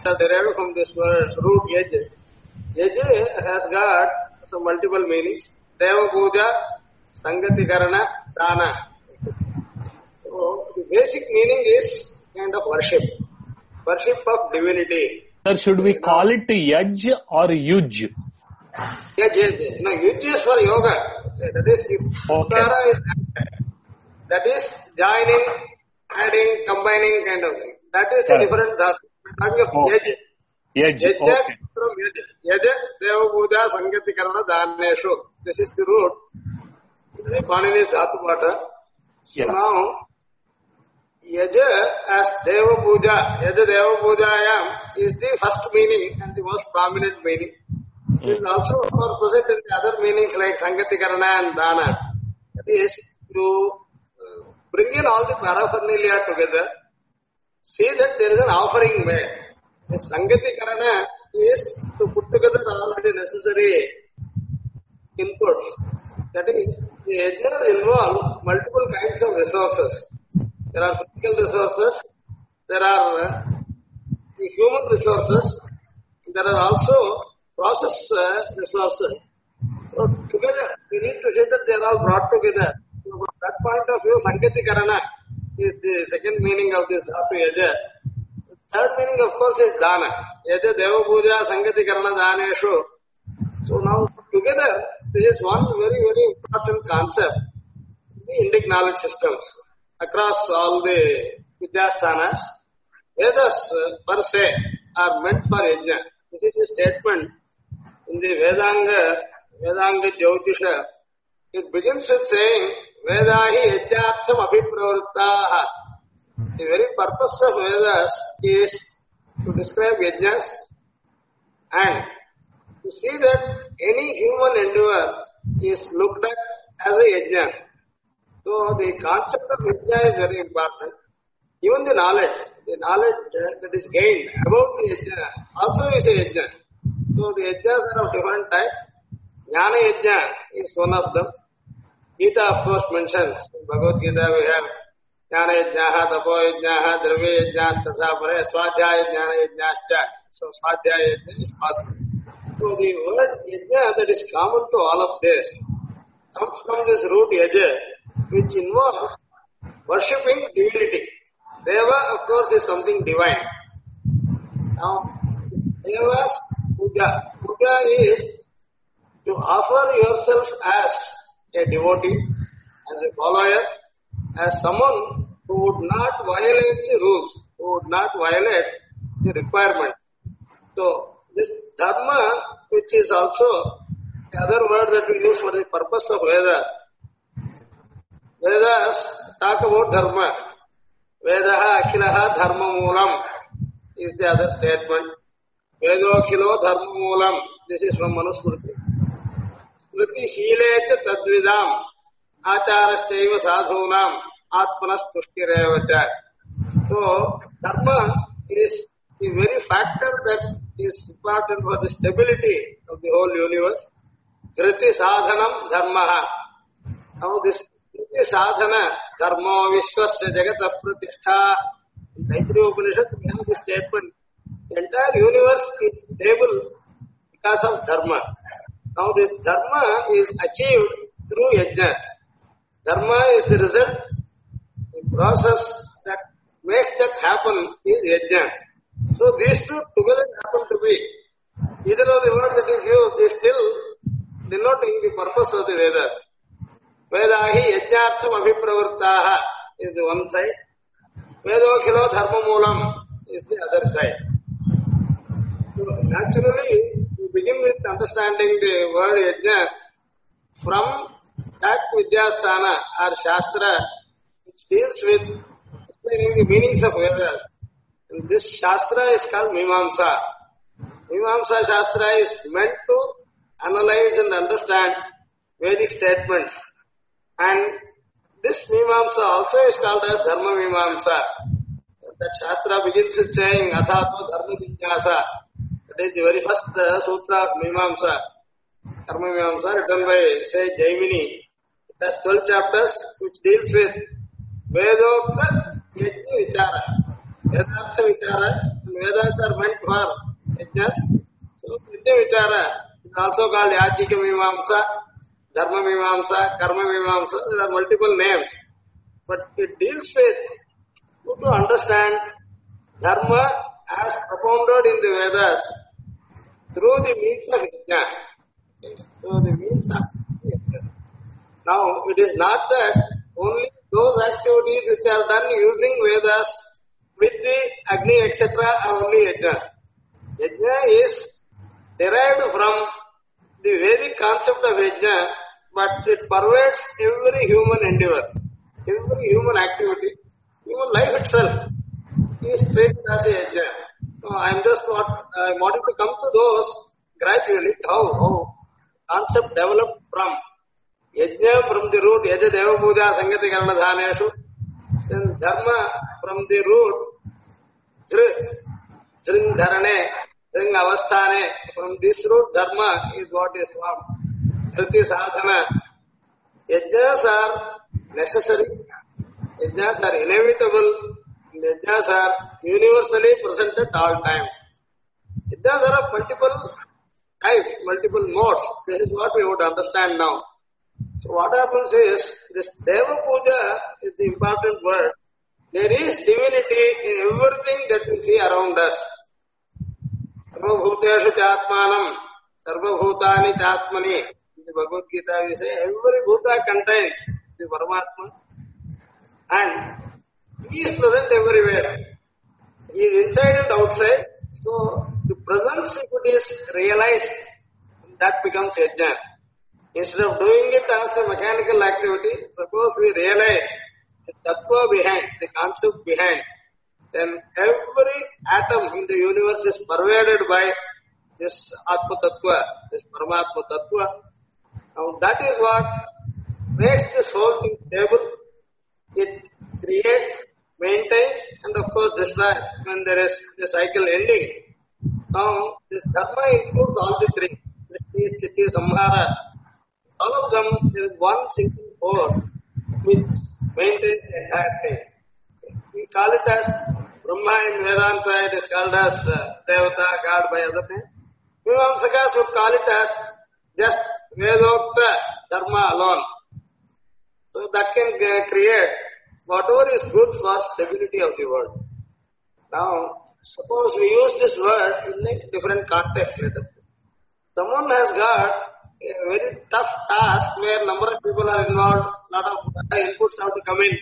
derived from this word root yaj. Yaj has got some multiple meanings. Deva puja, sangati karana, dana. So the basic meaning is kind of worship. Worship of divinity. Sir, should we call it yaj or yuj? Yaj. No, yuj is for yoga. That is, Okay. That is joining, adding, combining kind of thing. That is a different dhatu. Talking of yaj. Yaj. Yajja Okay. from yaj. Yaja, deva puja, sangati karana, daneshu. This is the root. Panini's dhatu pata. So Yeah. now, yaja as deva puja, yaja deva pujayam is the first meaning and the most prominent meaning. It is also present in the other meanings like sangati karana and dana. That is to bring in all the paraphernalia together, see that there is an offering made. The sangati karana is to put together all the necessary inputs. That is, the yajna involve multiple kinds of resources. There are physical resources, there are the human resources, there are also process resources. So together, we need to say that they are all brought together. So from that point of view, Sangati Karana is the second meaning of this Dhatu Yaja. The third meaning, of course, is Dana. Yaja Deva Puja Sangati Karana Daneshu. So now, together, this is one very, very important concept in the Indic knowledge systems across all the Vidyasthanas. Vedas per se are meant for Yajna. This is a statement in the Vedanga Jyotisha. It begins with saying, Vedahi yajnaartham abhipravrittaha. The very purpose of Vedas is to describe yajnas and to see that any human endeavor is looked at as a yajna. So the concept of yajna is very important. Even the knowledge that is gained about the yajna also is a yajna. So the yajnas are of different types. Jnana yajna is one of them. Gita, of course, mentions in Bhagavad Gita we have Jnana yajnaha, tapo yajnaha, dravya yajnas, tatha pare, swadhyaya jnana yajnascha. So swadhyaya yajna is possible. So the word yajna that is common to all of this comes from this root yaja, which involves worshipping divinity. Deva, of course, is something divine. Now, Deva's puja. Puja is to offer yourself as a devotee, as a follower, as someone who would not violate the rules, who would not violate the requirement. So, this dharma, which is also the other word that we use for the purpose of Vedas. Vedas talk about dharma. Vedaha akhilaha dharma moolam is the other statement. Vedo akhilo dharma moolam. This is from Manusmriti. Smriti shilecha tadvidam acharashchaiva sadhunam atmanas tushtirevacha. So, dharma is the very factor that is important for the stability of the whole universe. Dhriti sadhanam dharmaha. Now this Dhriti sadhana dharma vishwasya jagata pratishtha. In Taittiriya Upanishad we have this statement. The entire universe is stable because of dharma. Now this dharma is achieved through yajnas. Dharma is the result, the process that makes that happen is yajna. So these two together happen to be. Either of the word that is used is still denoting the purpose of the Vedas. Vedahi yajnartham abhipravrittaha is the one side. Vedokhilo dharma moolam is the other side. So naturally, we begin with understanding the word yajna from that Vidyasthana or Shastra which deals with explaining the meanings of Vedas. And this Shastra is called Mimamsa. Mimamsa Shastra is meant to analyze and understand Vedic statements. And this Mimamsa also is called as Dharma Mimamsa. That Shastra begins with saying Athatma Dharma Jignasa. That is the very first sutra of Mimamsa. Dharma Mimamsa written by, say, Jaimini. It has 12 chapters which deals with Vedokta Yajna Vichara. Vedartha Vichara and Vedas are meant for yajnas. So Yajna Vichara is also called Yajika Mimamsa, Dharma Mimamsa, Karma Mimamsa. There are multiple names. But it deals with how to understand Dharma as propounded in the Vedas through the means of Yajna. Through the means of Yajna. Now, it is not that only those activities which are done using Vedas with the Agni etc. are only Yajnas. Yajna is derived from the Vedic concept of Yajna, but it pervades every human endeavor, every human activity, even life itself is treated as a Yajna. So I wanted to come to those gradually, how concept developed from Yajna from the root, Yaja Deva Puja Sangati Karana Dhaneshu, then Dharma from the root, Dhring Dharane, Dhring Avasthane, from this root Dharma is what is formed. Dhriti Sadhana. Yajnas are necessary, yajnas are inevitable, yajnas are universally present at all times. Yajnas are of multiple types, multiple modes. This is what we would understand now. So what happens is, this Deva Puja is the important word. There is divinity in everything that we see around us. Sarva Bhuteshu Chatmanam, Sarva Bhutani Chatmani. In the Bhagavad Gita we say, every Bhuta contains the Paramatma and he is present everywhere. He is inside and outside. So the presence, if it is realized, that becomes yajna. Instead of doing it as a mechanical activity, suppose we realize the tattva behind, the concept behind, then every atom in the universe is pervaded by this Atma Tattva, this Paramatma Tattva. Now that is what makes this whole thing stable. It creates, maintains, and of course destroys when there is the cycle ending. Now this Dharma includes all the three. Srishti, Chitti, Samhara. All of them, there is one single force which maintains the entire thing. We call it as Brahma in Vedanta, it is called as Devata, God by other names. Mimamsakas would call it as just Vedokta Dharma alone. So that can create whatever is good for stability of the world. Now, suppose we use this word in a different context, let us say. Someone has got a very tough task where a number of people are involved, lot of inputs have to come in.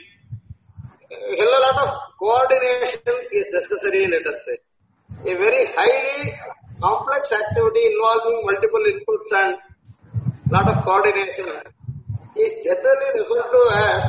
A lot of coordination is necessary, let us say. A very highly complex activity involving multiple inputs and lot of coordination is generally referred to as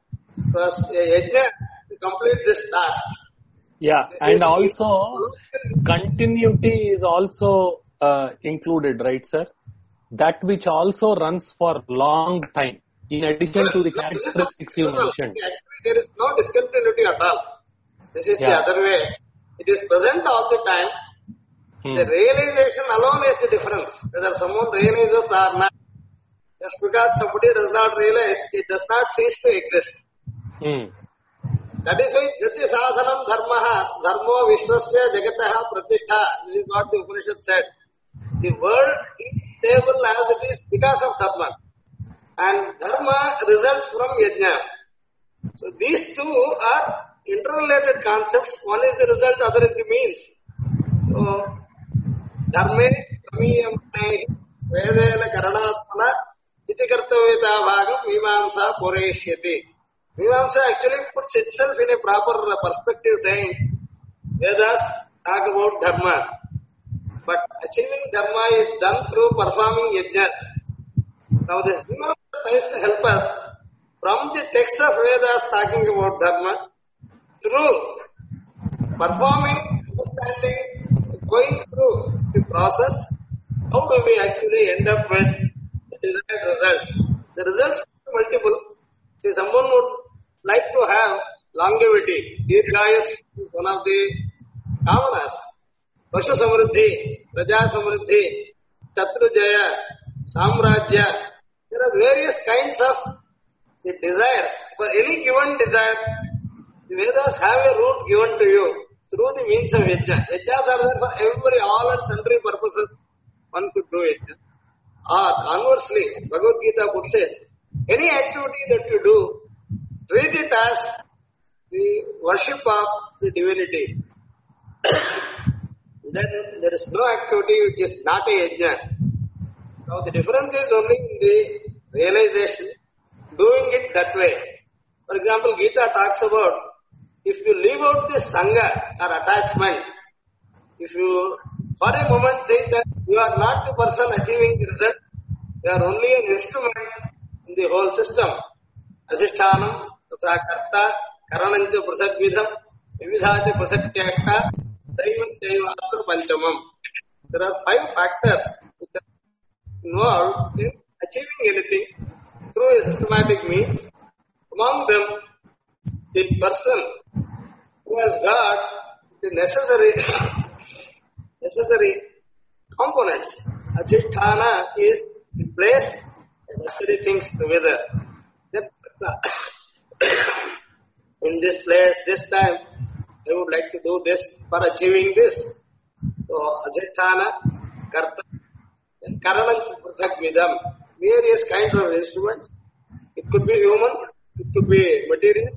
a yajna to complete this task. Yeah, this and also continuity is also included, right, sir? That which also runs for long time, in addition to the characteristics you mentioned. There is no discontinuity at all. This is the other way. It is present all the time. The realization alone is the difference. Whether someone realizes or not. Just because somebody does not realize, it does not cease to exist. That is why Jati Sasanam Dharmaha, Dharmo Vishwasya Jagataha Pratishtha. This is what the Upanishad said. The world is stable as it is because of Dharma. And Dharma results from Yajna. So these two are interrelated concepts. One is the result, other is the means. So, Dharme, Kamiyamne, Vedena Karanatmana, Iti Kartavita Bhagam, Mimamsa Pureshyati. Mimamsa actually puts itself in a proper perspective saying, Vedas talk about Dharma. But achieving Dharma is done through performing yajnas. Now this Mimamsa tries to help us from the text of Vedas talking about Dharma, through performing, understanding, going through the process, how do we actually end up with the desired results? The results are multiple. See, someone would like to have longevity. Dirghayus is one of the kamanas. Vashu Samriddhi, Raja Samriddhi, Shatrujaya, Samrajya. There are various kinds of the desires. For any given desire, the Vedas have a route given to you. through the means of yajna. Yajnas are there for every, all and sundry purposes. One could do yajna. Or conversely, Bhagavad Gita would say, any activity that you do, treat it as the worship of the divinity. Then there is no activity which is not a yajna. Now the difference is only in the realization, doing it that way. For example, Gita talks about if you leave out the sangha or attachment, if you for a moment think that you are not the person achieving the result, you are only an instrument in the whole system. Adhishthanam, Tatra Karta, Karanancha Prasakvidham, Vividhacha Prasakyakta, Daivam Daivatra Panchamam. There are 5 factors which are involved in achieving anything through a systematic means. Among them, the person who has got the necessary components. Adhisthana is the place and necessary things together. In this place, this time, I would like to do this for achieving this. So, Adhisthana, Karta, and Karanancha Prathakvidam, various kinds of instruments. It could be human, it could be material,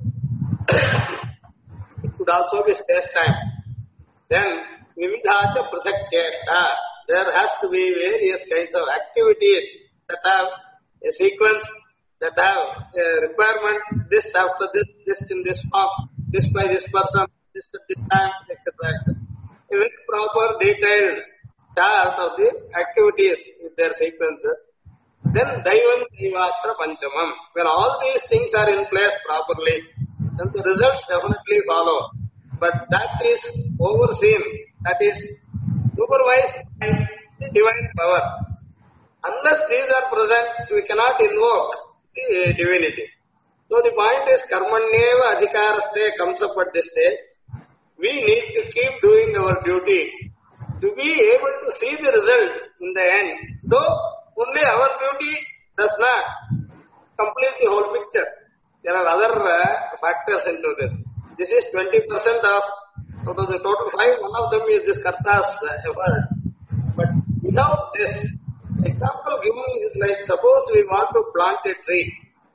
it could also be space-time. Then, Vividhacha Prasakyakta, there has to be various kinds of activities that have a sequence, that have a requirement, this after this, this in this form, this by this person, this at this time, etc. A very proper, detailed chart of the activities with their sequences. Then Daivam Daivatra Panchamam. When all these things are in place properly, then the results definitely follow. But that is overseen, that is supervised by the divine power. Unless these are present, we cannot invoke the divinity. So the point is, Karmanyeva Adhikaraste comes up at this stage. We need to keep doing our duty to be able to see the result in the end. Though only our duty does not complete the whole picture. There are other factors into this. This is 20% of the total 5. One of them is this Karta's effort. But without this, example given is like, suppose we want to plant a tree.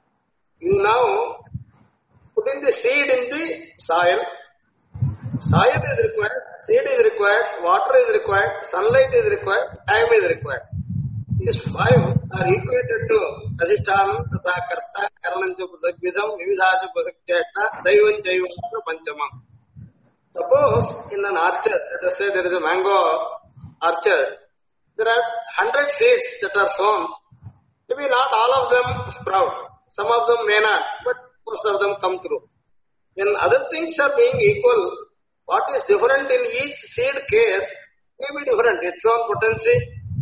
You now put in the seed in the soil. Soil is required, seed is required, water is required, sunlight is required, time is required. These 5 are equated to Adhishthanam, Tata Karta, Karanancha Prasakyakta, Vividhacha Prasakyakta, Daivam Daivatra Panchamam. Suppose in an orchard, let us say there is a mango orchard, there are 100 seeds that are sown. Maybe not all of them sprout. Some of them may not, but most of them come through. When other things are being equal, what is different in each seed case may be different. Its own potency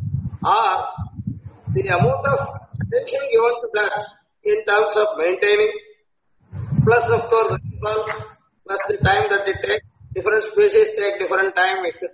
or the amount of attention given to that in terms of maintaining, plus of course, plus the time that it takes. Different species take different time, etc.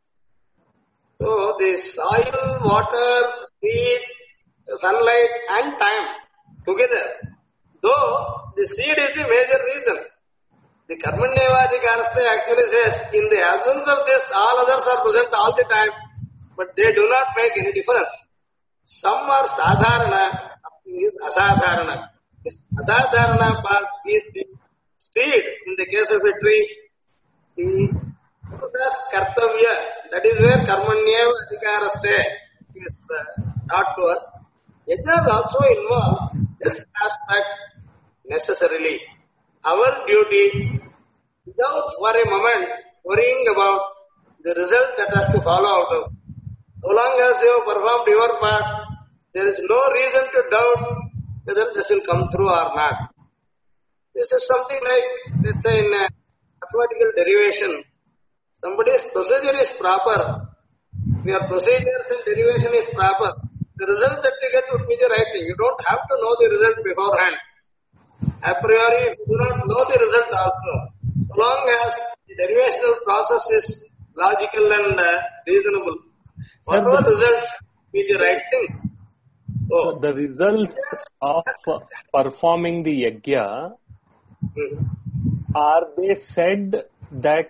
So the soil, water, seed, sunlight and time together, though the seed is the major reason. The Karmanyevadhikaraste actually says, in the absence of this, all others are present all the time, but they do not make any difference. Some are sadharana, some is asadharana. This asadharana part is the seed, in the case of a tree, the kartavya, that is where Karmanyevadhikaraste is taught to us. Yajnas also involve this aspect necessarily. Our duty, without for a moment worrying about the result that has to follow out of. So long as you have performed your part, there is no reason to doubt whether this will come through or not. This is something like, let's say in mathematical derivation, somebody's procedure is proper. Your procedures and derivation is proper. The result that you get would be the right thing. You don't have to know the result beforehand. A priori, you do not know the result also. So long as the derivational process is logical and reasonable, whatever results be the right thing. So the results of performing the yajna, are they said that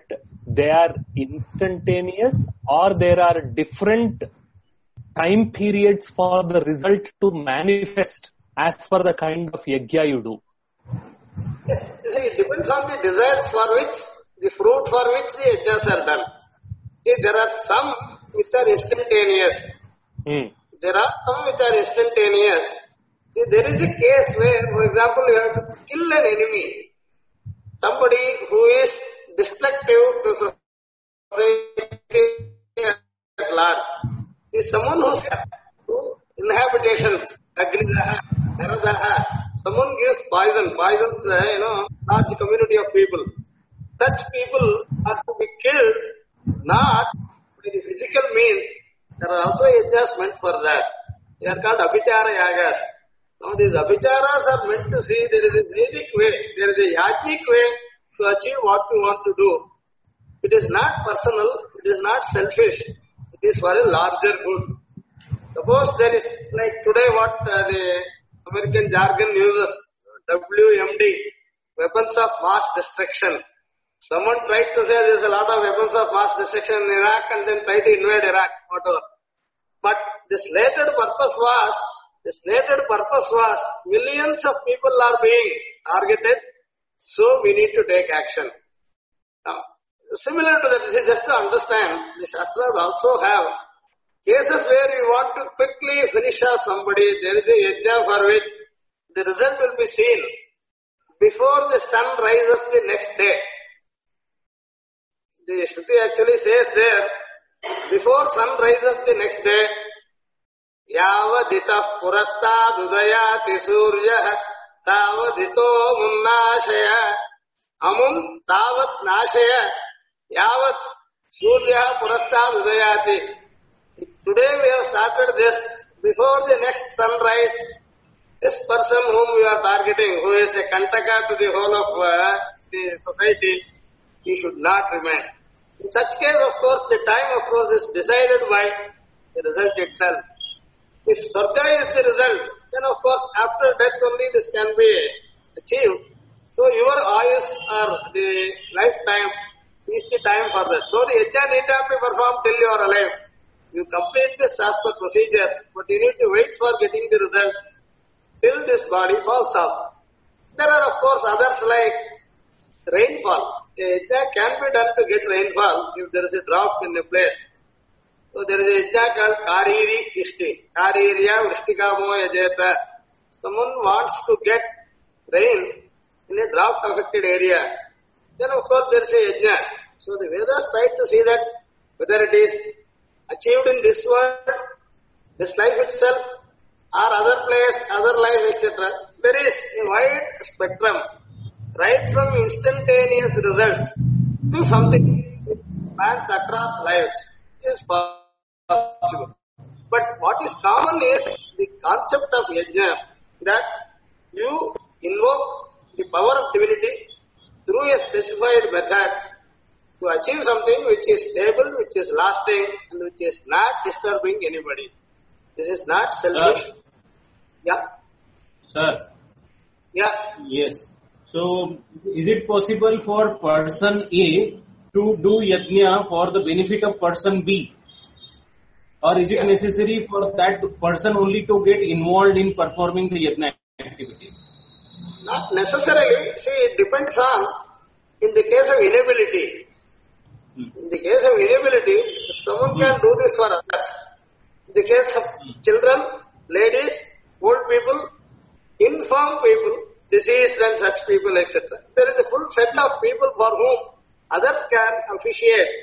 they are instantaneous or there are different time periods for the result to manifest as per the kind of yajna you do? Yes, you see, it depends on the desires for which, the fruit for which the yajnas are done. See, there are some which are instantaneous. There are some which are instantaneous. See, there is a case where, for example, you have to kill an enemy. Somebody who is destructive to society at large. Is someone who inhabitations, Agnidaha, Naradaha, someone gives poisons, large community of people. Such people are to be killed not by the physical means. There are also yajnas meant for that. They are called abhichara yagas. Now these abhicharas are meant to see there is a Vedic way, there is a yajnic way to achieve what you want to do. It is not personal, it is not selfish, it is for a larger good. Suppose there is, like today what the American jargon uses, WMD, weapons of mass destruction. Someone tried to say there is a lot of weapons of mass destruction in Iraq and then tried to invade Iraq, whatever. But the slated purpose was millions of people are being targeted, so we need to take action. Now, similar to that, this is just to understand, the Shastras also have cases where you want to quickly finish off somebody, there is a yajna for which the result will be seen before the sun rises the next day. The Shruti actually says there, before sun rises the next day, Yavadita purastad udayati surya tavadito munnashaya amun tavat nashaya yavat surya purastad udayati. Today we have started this. Before the next sunrise, this person whom we are targeting, who is a kantaka to the whole of the society, he should not remain. In such case, of course, the time of course is decided by the result itself. If Sarga is the result, then of course after death only this can be achieved. So your ayus or the lifetime is the time for that. So the yajna need not be performed till you are alive. You complete this as per procedures, but you need to wait for getting the result till this body falls off. There are of course others like rainfall. A yajna can be done to get rainfall if there is a drought in a place. So there is a yajna called Kariri Ishti. Karirya Vrishtikamo Yajeta. Someone wants to get rain in a drought affected area. Then of course there is a yajna. So the Vedas try to see that whether it is achieved in this world, this life itself, or other place, other life, etc. There is a wide spectrum, right from instantaneous results to something that spans across lives is possible. But what is common is the concept of yajna, that you invoke the power of divinity through a specified method to achieve something which is stable, which is lasting, and which is not disturbing anybody. This is not selfish. Yeah. Sir. Yeah. Yes. So, is it possible for person A to do yajna for the benefit of person B? Or is it necessary for that person only to get involved in performing the yajna activity? Not necessarily. See, it depends on, in the case of inability. In the case of inability, someone can do this for others. In the case of children, ladies, old people, infirm people, diseased and such people, etc. There is a full set of people for whom others can officiate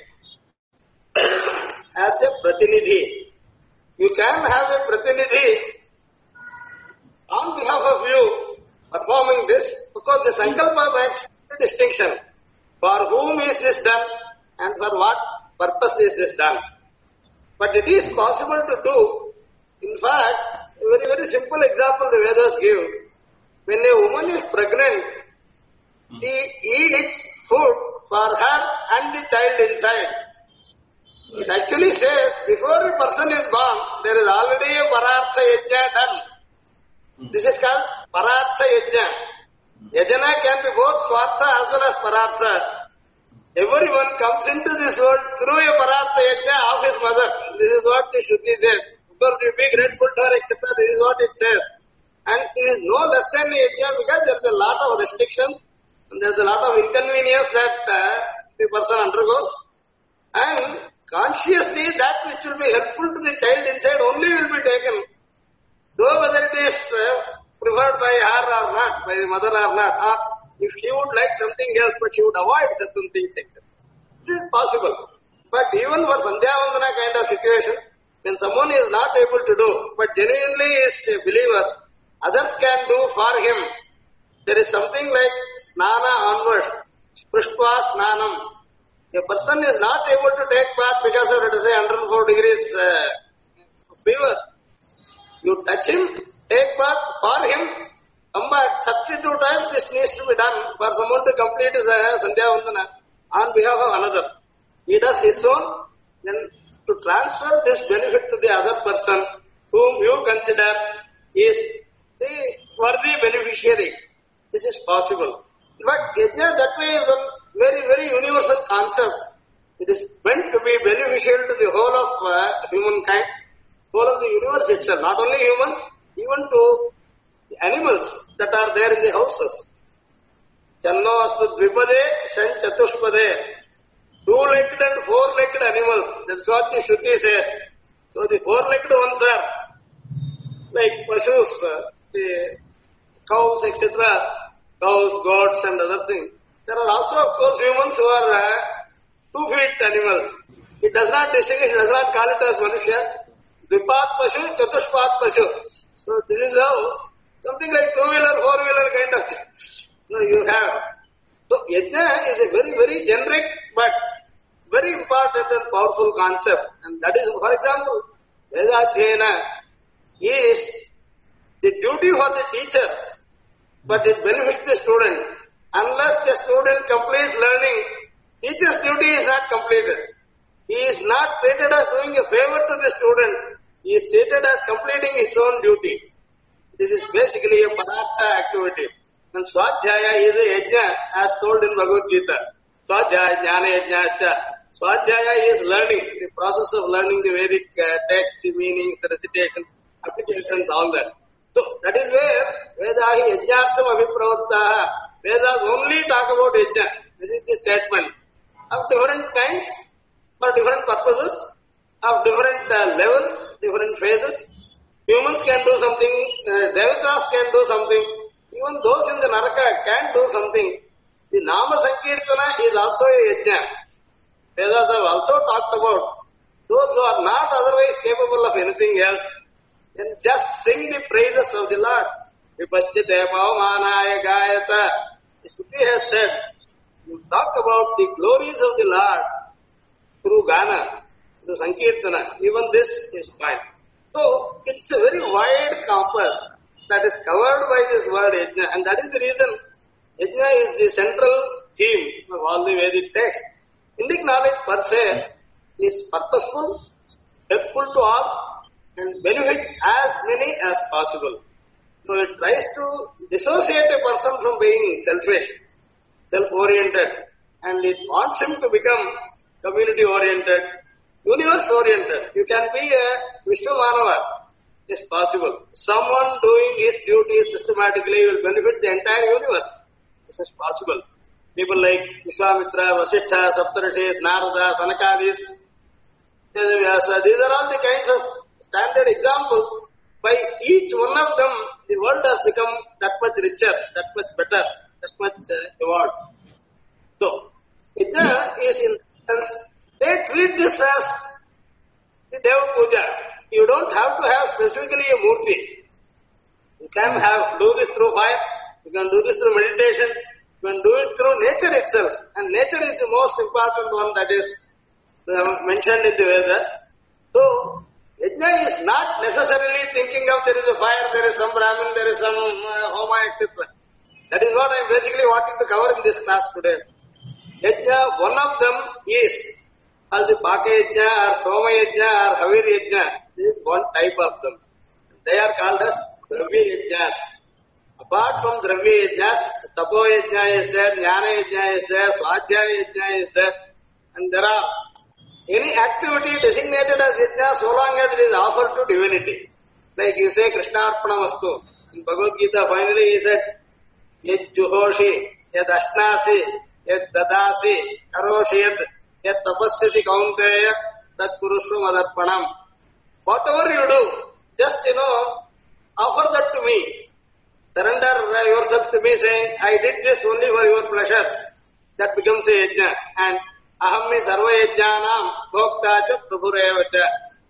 as a pratinidhi. You can have a pratinidhi on behalf of you performing this, because the sankalpa makes the distinction. For whom is this done and for what purpose is this done? But it is possible to do. In fact, a very, very simple example the Vedas give. When a woman is pregnant, she eats food for her and the child inside. It actually says, before a person is born, there is already a parartha yajna done. This is called parartha yajna. Yajna can be both swartha as well as parartha. everyone comes into this world through a Parartha Yajna of his mother. This is what the Shruti says. Because you be grateful to her, etc. This is what it says. And it is no less than a yajna because there is a lot of restrictions and there is a lot of inconvenience that the person undergoes. And consciously that which will be helpful to the child inside only will be taken. Though whether it is preferred by her or not, by the mother or not, or if she would like something else but she would avoid certain things, etc. This is possible. But even for Sandhya Vandana kind of situation, when someone is not able to do, but genuinely is a believer, others can do for him. There is something like snana onwards, sprishtva snanam. A person is not able to take bath because of, let us say, 104 degrees fever. You touch him, take bath for him, come back. 32 times this needs to be done for someone to complete his Sandhya Vandana on behalf of another. He does his own, then to transfer this benefit to the other person whom you consider is the worthy beneficiary. This is possible. But yajna that way is a very, very universal concept. It is meant to be beneficial to the whole of humankind, whole of the universe itself, not only humans, even to the animals that are there in the houses. Channo astu dvipade, shan chatushpade. Two-legged and four-legged animals. That's what the Shruti says. So the four-legged ones are like pashus, the cows, etc. Cows, goats and other things. There are also, of course, humans who are 2-feet animals. It does not distinguish, it does not call it as Manushya. Dvipat pashu, chatushpat pashu. So this is how, something like two-wheeler, four-wheeler kind of thing. So you have. So yajna is a very, very generic but very important and powerful concept. And that is, for example, Vedadhyayana is the duty for the teacher, but it benefits the student. Unless the student completes learning, teacher's duty is not completed. He is not treated as doing a favor to the student. He is treated as completing his own duty. This is basically a Parartha activity. And Swadhyaya is a yajna as told in Bhagavad Gita. Swadhyaya, Jnana Yajna Acha. Swadhyaya is learning, the process of learning the Vedic text, the meanings, the recitation, applications, all that. So that is where Vedahi Yajnartham Abhipravataha. Vedas only talk about yajna. This is the statement. Of different kinds, for different purposes, of different levels, different phases. Humans can do something, Devatas can do something, even those in the Naraka can do something. The Nama Sankirtana is also a yajna. Vedas have also talked about those who are not otherwise capable of anything else, then just sing the praises of the Lord. Vipachite pavamanaya gayata. The Shruti has said, you talk about the glories of the Lord through Gana, through Sankirtana. Even this is fine. So, it's a very wide campus that is covered by this word yajna, and that is the reason yajna is the central theme of all the Vedic texts. Indic knowledge per se is purposeful, helpful to all, and benefit as many as possible. So it tries to dissociate a person from being selfish, self-oriented, and it wants him to become community-oriented, universe-oriented. You can be a Vishwamanava. It's possible. Someone doing his duties systematically will benefit the entire universe. This is possible. People like Vishwamitra, Vasishtha, Saptarishis, Narada, Sanakadis, Vyasa, these are all the kinds of standard examples. By each one of them, the world has become that much richer, that much better, that much evolved. So, Yajna is in sense, they treat this as the Deva Puja. You don't have to have specifically a murti. You can do this through fire, you can do this through meditation, you can do it through nature itself. And nature is the most important one that is mentioned in the Vedas. So, Yajna is not necessarily thinking of there is a fire, there is some Brahmin, there is some Homa, etc. That is what I am basically wanting to cover in this class today. Yajna, one of them is called the Paka Yajna or Soma Yajna or Havir Yajna. This is one type of them. They are called as Dravya Yajnas. Apart from Dravya Yajnas, Tapo Yajna is there, Jnana Yajna is there, Swadhyaya Yajna is there, and there are any activity designated as Yajna so long as it is offered to divinity. Like you say Krishna Arpana Vastu. In Bhagavad Gita finally he said, Yad Juhoshi, Yad Ashnasi, Yad Dadasi, Karoshi, Yad Tapasyasi Kaunteya, Tat Kurushru Madarpanam. Whatever you do, just offer that to me. Surrender yourself to me saying, I did this only for your pleasure. That becomes a yajna. And Ahammi sarva yajnanam bhokta cha prabhureva cha.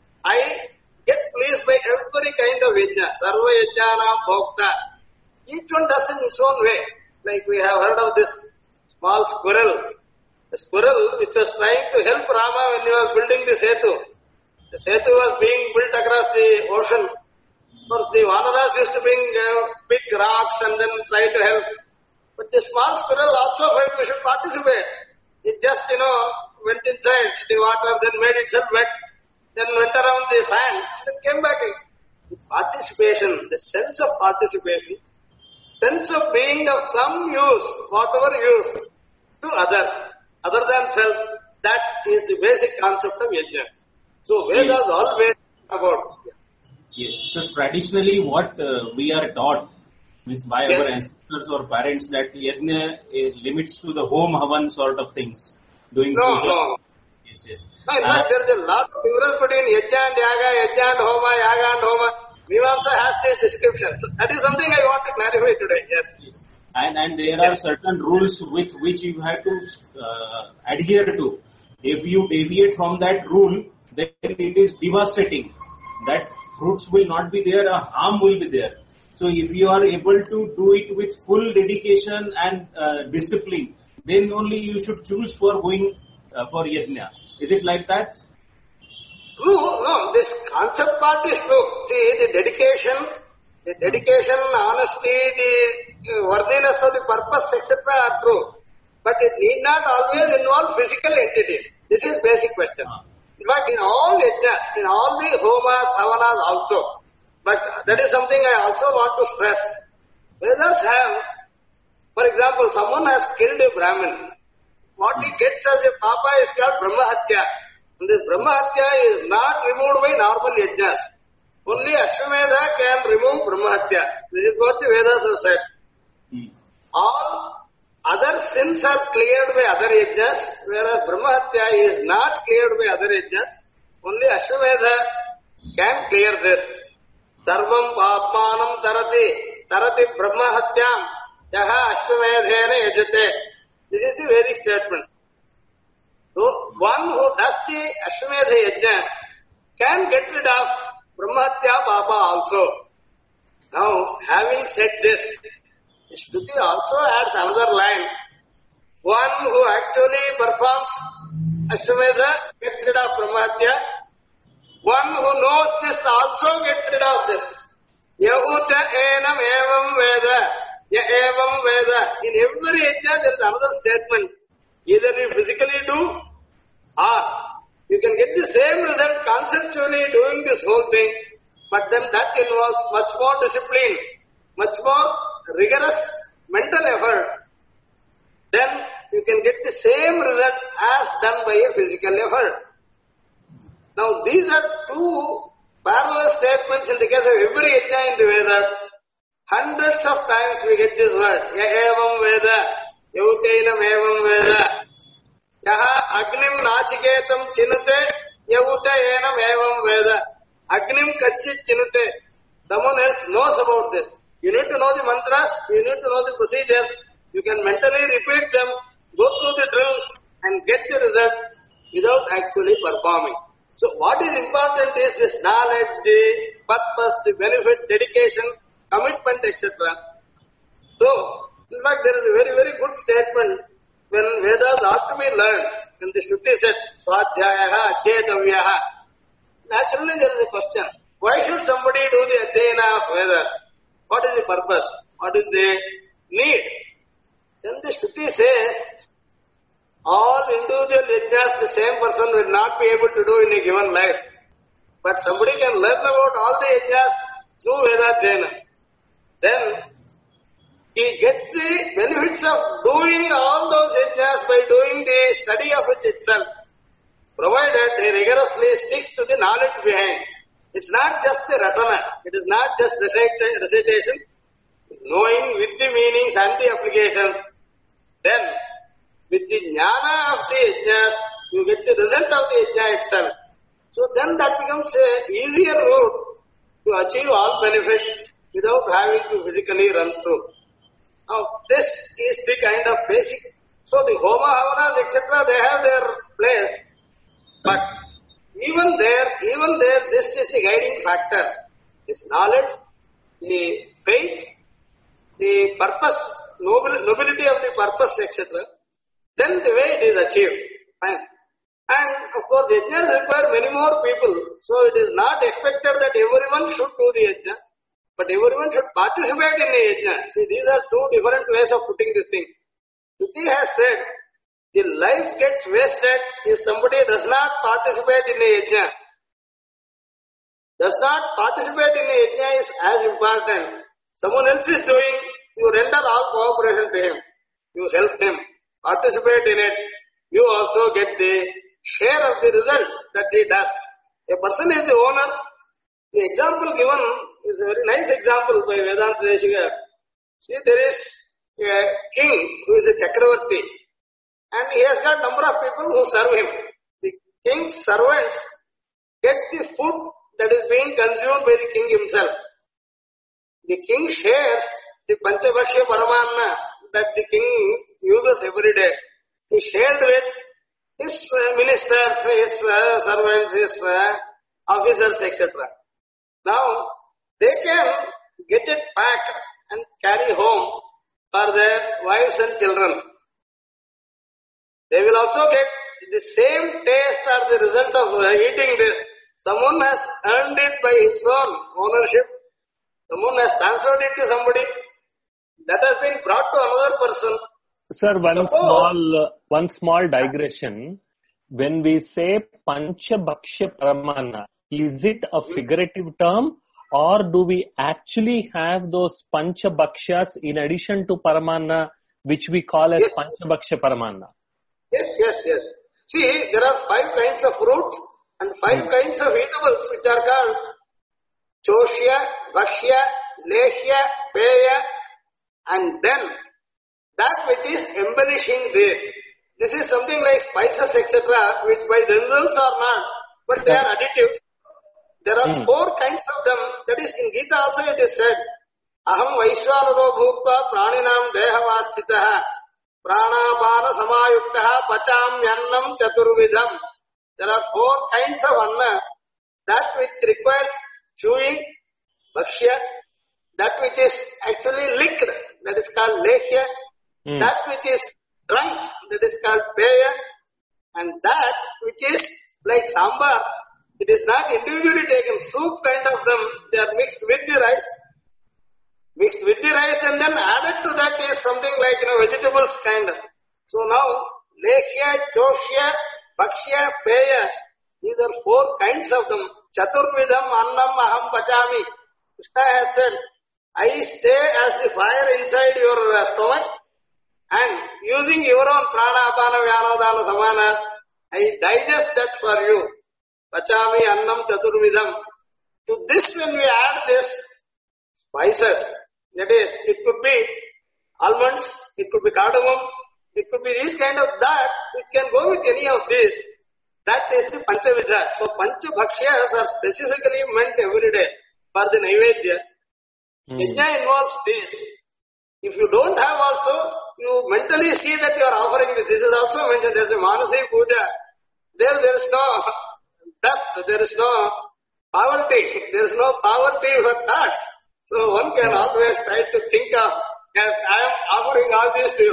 I get pleased by every kind of yajna. Sarva yajnanam bhokta. Each one does in its own way. Like we have heard of this small squirrel. The squirrel which was trying to help Rama when he was building the Setu. The Setu was being built across the ocean. First the Vanaras used to bring big rocks and then try to help. But the small squirrel also felt we should participate. It just, went inside the water, then made itself wet, then went around the sand, then came back. The participation, the sense of participation, sense of being of some use, whatever use, to others, other than self, that is the basic concept of yajna. So Vedas always about. Yes. So traditionally, what we are taught is by our ancestors or parents that yajna limits to the home havan sort of things. Doing No. Yes, yes. No, in fact, there is a lot of difference between yajna and yaga, yajna and homa, yaga and homa. Mimamsa has this description. So that is something I want to clarify today. Yes. And there are certain rules with which you have to adhere to. If you deviate from that rule, then it is devastating. That fruits will not be there, harm will be there. So if you are able to do it with full dedication and discipline, then only you should choose for going for yajna. Is it like that? True. No, this concept part is true. See, the dedication, honesty, the worthiness of the purpose, etc. are true. But it need not always involve physical entities. This is basic question. In fact, in all yajnas, in all the homas, havanas also. But that is something I also want to stress. Vedas have, for example, someone has killed a Brahmin. What he gets as a papa is called Brahma Hatya. And this Brahma Hatya is not removed by normal yajnas. Only Ashwamedha can remove Brahma Hatya. This is what the Vedas have said. All other sins are cleared by other yajnas, whereas Brahma Hatya is not cleared by other yajnas. Only Ashwamedha can clear this. Sarvam Papmanam Tarati Brahma Hatyam Yaha Ashwamedhena Yajate. This is the Vedic statement. So, one who does the Ashwamedha Yajna can get rid of Brahmatya Papa also. Now, having said this, Shruti also adds another line. One who actually performs Ashwamedha gets rid of Brahmatya. One who knows this also gets rid of this. Yahucha enam evam veda. Ya evam veda. In every yajna there is another statement. Either you physically do or you can get the same result conceptually doing this whole thing, but then that involves much more discipline, much more rigorous mental effort. Then you can get the same result as done by a physical effort. Now these are two parallel statements in the case of every yajna in the Vedas. Hundreds of times we get this word. Ya evam veda, yautainam evam veda. Yaha agnim nachiketam chinute, yavuta enam evam veda. Agnim kachit chinute. Someone else knows about this. You need to know the mantras, you need to know the procedures. You can mentally repeat them, go through the drill and get the result without actually performing. So what is important is this knowledge, the purpose, the benefit, dedication, commitment, etc. So, in fact, there is a very, very good statement when Vedas ought to be learned. When the Shruti said, Swadhyayaha, Chetavyaha. Naturally, there is a question. Why should somebody do the Adhyayana of Vedas? What is the purpose? What is the need? Then the Shruti says, all individual yajnas the same person will not be able to do in a given life. But somebody can learn about all the yajnas through Vedadhyayana. Then he gets the benefits of doing all those yajnas by doing the study of it itself, provided he rigorously sticks to the knowledge behind. It's not just a ratana, it is not just recitation, knowing with the meanings and the applications. Then, with the jnana of the yajnas, you get the result of the yajna itself. So then that becomes a easier route to achieve all benefits without having to physically run through. Now, this is the kind of basic. So the homa, havanas, etc., they have their place. But even there, this is the guiding factor. This knowledge, the faith, the purpose, nobility of the purpose, etc. Then the way it is achieved. Fine. And of course, yajnas require many more people. So it is not expected that everyone should do the yajna, but everyone should participate in the yajna. See, these are two different ways of putting this thing. Shruti has said, the life gets wasted if somebody does not participate in a yajna. Does not participate in a yajna is as important. Someone else is doing, you render all cooperation to him. You help him, participate in it. You also get the share of the result that he does. A person is the owner. The example given is a very nice example by Vedanta Deshika. See, there is a king who is a Chakravarti, and he has got number of people who serve him. The king's servants get the food that is being consumed by the king himself. The king shares the Panchabhakshya Paramanna that the king uses every day. He shared with his ministers, his servants, his officers, etc. Now, they can get it back and carry home for their wives and children. They will also get the same taste or the result of eating this. Someone has earned it by his own ownership. Someone has transferred it to somebody. That has been brought to another person. Sir, one small digression. When we say Panchabhakshya Paramanna, is it a figurative term, or do we actually have those Panchabhakshas in addition to Paramanna, which we call as Panchabhakshya Paramanna? Yes. See, there are 5 kinds of fruits and 5 kinds of eatables which are called Choshya, Bhakshya, Leshya, Peya, and then that which is embellishing this. This is something like spices, etc., which by themselves are not, but they are additives. There are 4 kinds of them. That is, in Gita also it is said, Aham Vaishwanaro Bhutva Praninam Dehavastitaha Pranapana Samayuktaha Pachamyannam Chaturvidham. There are 4 kinds of anna. That which requires chewing, bhakshya. That which is actually licked, that is called leshya. That which is drunk, that is called peya. And that which is like sambar, it is not individually taken. Soup kind of them, they are mixed with the rice. Mixed with the rice and then added to that is something like vegetables kind of. So now, leshya, choshya, bhakshya, peya, these are 4 kinds of them. Chaturvidham annam aham pachami. Krishna has said, I stay as the fire inside your stomach, and using your own prana, apana, vyanodana, samana, I digest that for you. Pachami annam chaturvidham. To this, when we add this spices, that is, it could be almonds, it could be cardamom, it could be these kind of that, it can go with any of these. That is the Panchavidha. So Panchabhakshas are specifically meant every day for the Naivedya. Yajna involves this. If you don't have also, you mentally see that you are offering this. This is also mentioned. There is a Manasi Puja. There is no depth, there is no poverty. There is no poverty for thoughts. So one can always try to think of, yes, I am offering all this to you.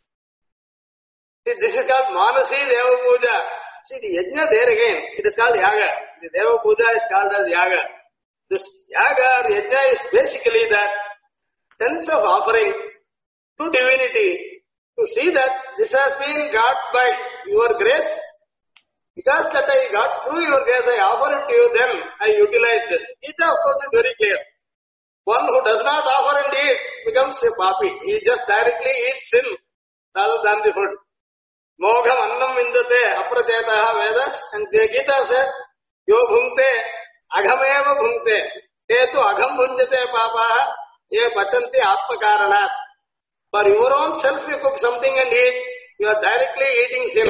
See, this is called Manasi Deva Puja. See, the Yajna there again, it is called Yaga. The Deva Puja is called as Yaga. This Yaga or Yajna is basically that sense of offering to divinity, to see that this has been got by your grace. Because that I got through your grace, I offer it to you, then I utilize this. Gita, of course, is very clear. One who does not offer and eats becomes a papi. He just directly eats sin rather than the food. Mogham annam vindate aprachetaha Vedas, and the Gita says, yo bhunte aghameva bhunte, te tu agham bhunjate papaha, ye pachanti atmakaranat. For your own self you cook something and eat, you are directly eating sin.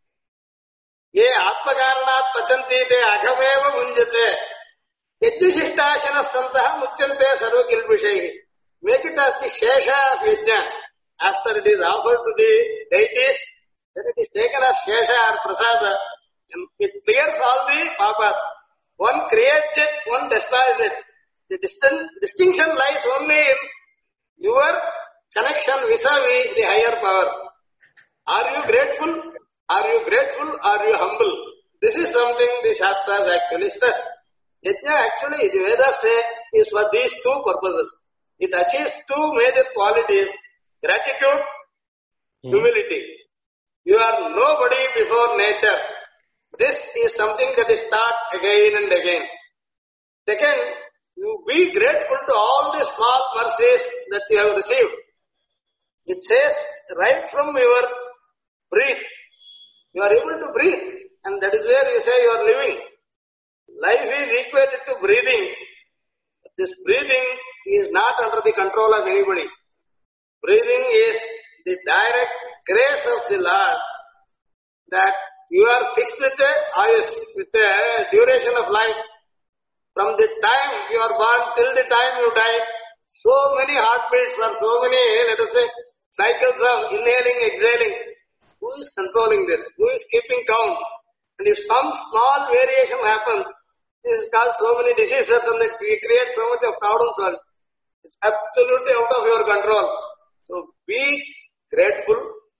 Ye atmakaranat pachanti te aghameva bhunjate. Yajnashishtasana santaha muchante sarva kilpishayi. Make it as the shesha of yajna. After it is offered to the deities, then it is taken as shesha or prasada. And it clears all the papas. One creates it, one destroys it. The distinction lies only in your connection vis-a-vis the higher power. Are you grateful? Are you grateful? Are you humble? This is something the Shastras actually stress. Yajna actually, the Vedas say, is for these two purposes. It achieves two major qualities: gratitude, humility. You are nobody before nature. This is something that is taught again and again. Second, you be grateful to all the small mercies that you have received. It says, right from your breath, you are able to breathe, and that is where you say you are living. Life is equated to breathing. This breathing is not under the control of anybody. Breathing is the direct grace of the Lord, that you are fixed with a ayus, with a duration of life. From the time you are born till the time you die, so many heartbeats or so many, let us say, cycles of inhaling, exhaling. Who is controlling this? Who is keeping count? And if some small variation happens, this is called so many diseases and it creates so much of problems. It's absolutely out of your control. So be grateful,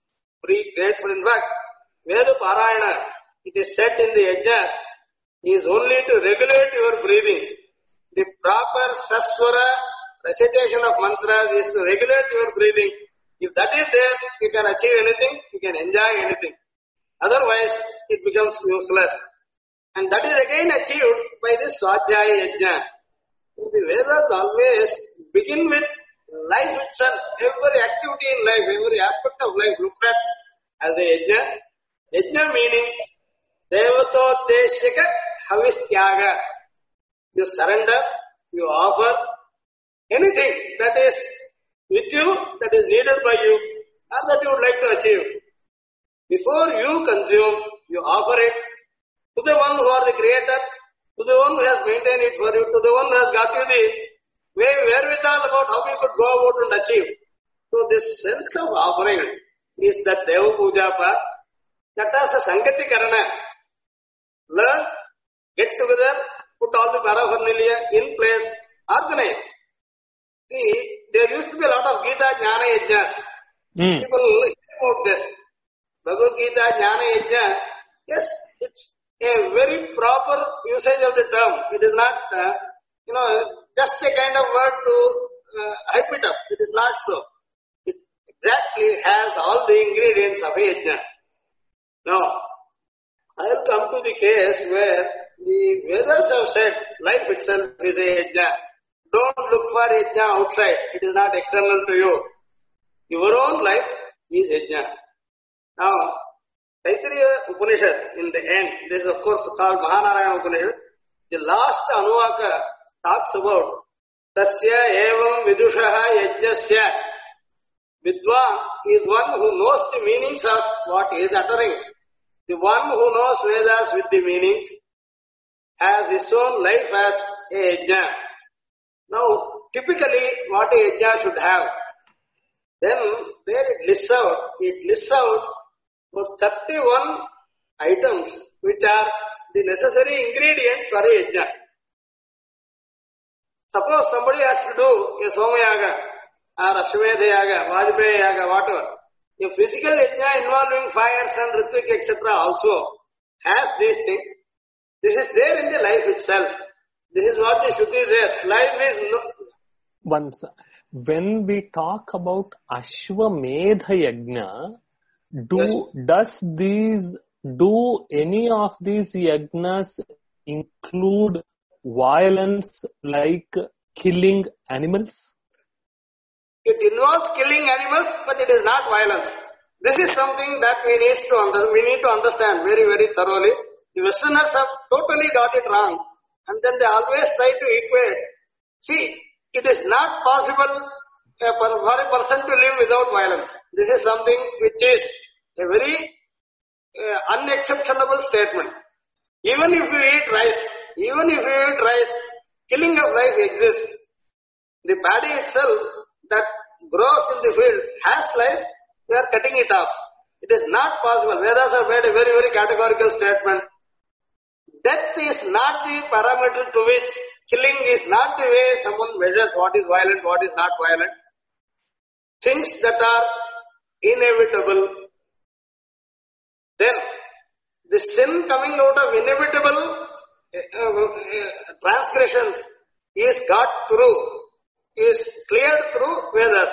In fact, Veda Parayana, it is said in the Yajnas, is only to regulate your breathing. The proper Saswara recitation of mantras is to regulate your breathing. If that is there, you can achieve anything, you can enjoy anything. Otherwise, it becomes useless. And that is again achieved by this Swadhyaya Yajna. The Vedas always begin with life itself. Every activity in life, every aspect of life looked at as a Yajna. Yajna meaning Devatodeshika Havistyaga. You surrender, you offer anything that is with you, that is needed by you, or that you would like to achieve. Before you consume, you offer it to the one who are the creator, to the one who has maintained it for you, to the one who has got you the wherewithal about how you could go about and achieve. So this sense of offering is that Deva Puja part. That is a Sangati Karana. Learn, get together, put all the paraphernalia in place, organize. See, there used to be a lot of Gita Jnana Yajnas. People hear about this. Bhagavad Gita Jnana Yajna, yes, it's a very proper usage of the term. It is not, just a kind of word to hype it up. It is not so. It exactly has all the ingredients of a yajna. Now, I will come to the case where the Vedas have said life itself is a yajna. Don't look for yajna outside. It is not external to you. Your own life is yajna. Now, Taittiriya Upanishad, in the end, this is of course called Mahanarayana Upanishad. The last Anuvaka talks about Tasya evam vidushaha yajnasya. Vidwan is one who knows the meanings of what he is uttering. The one who knows Vedas with the meanings has his own life as a yajna. Now, typically what a yajna should have, then there it lists out about 31 items which are the necessary ingredients for a yajna. Suppose somebody has to do a Soma Yaga or Ashwamedha Yaga, Vajpayee Yaga, whatever. A physical yajna involving fires and ritvik etc. also has these things. This is there in the life itself. This is what the Shruti says. Life is Once, when we talk about Ashwamedha Yajna, do any of these yajnas include violence like killing animals? It involves killing animals, but it is not violence. This is something that we need to understand very, very thoroughly. The Westerners have totally got it wrong, and then they always try to equate. See, it is not possible for a person to live without violence. This is something which is a very unexceptionable statement. Even if you eat rice, killing of rice exists. The paddy itself that grows in the field has life, we are cutting it off. It is not possible. Vedas have made a very, very categorical statement. Death is not the parameter to which killing is not the way someone measures what is violent, what is not violent. Things that are inevitable. Then, the sin coming out of inevitable transgressions is got through, is cleared through Vedas.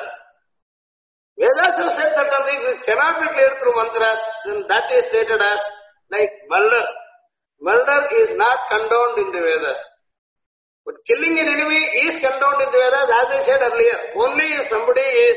Vedas have said certain things which cannot be cleared through mantras, then that is stated as like murder. Murder is not condoned in the Vedas. But killing an enemy is condoned in the Vedas, as I said earlier. Only if somebody is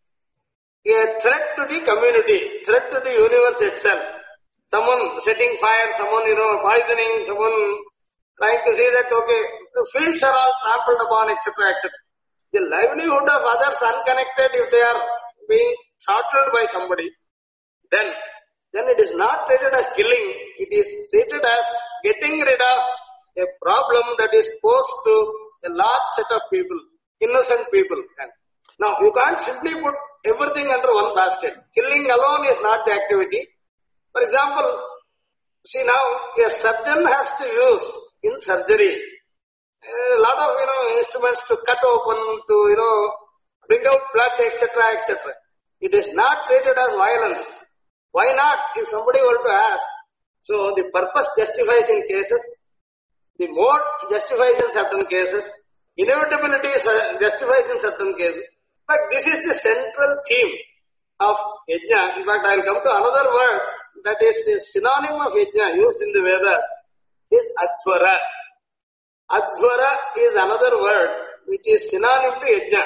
a threat to the community, threat to the universe itself. Someone setting fire, someone, poisoning, someone trying to say that, okay, the fields are all trampled upon, etc., etc. The livelihood of others unconnected, if they are being throttled by somebody, then it is not treated as killing, it is treated as getting rid of a problem that is posed to a large set of people, innocent people. Now, you can't simply put everything under one basket. Killing alone is not the activity. For example, see now, a surgeon has to use in surgery a lot of, instruments to cut open, to, bring out blood, etc., etc. It is not treated as violence. Why not? If somebody were to ask. So the purpose justifies in cases, the mode justifies in certain cases, inevitability justifies in certain cases. But this is the central theme of yajna. In fact, I will come to another word that is a synonym of yajna used in the Vedas is adhvara. Adhvara is another word which is synonym to yajna.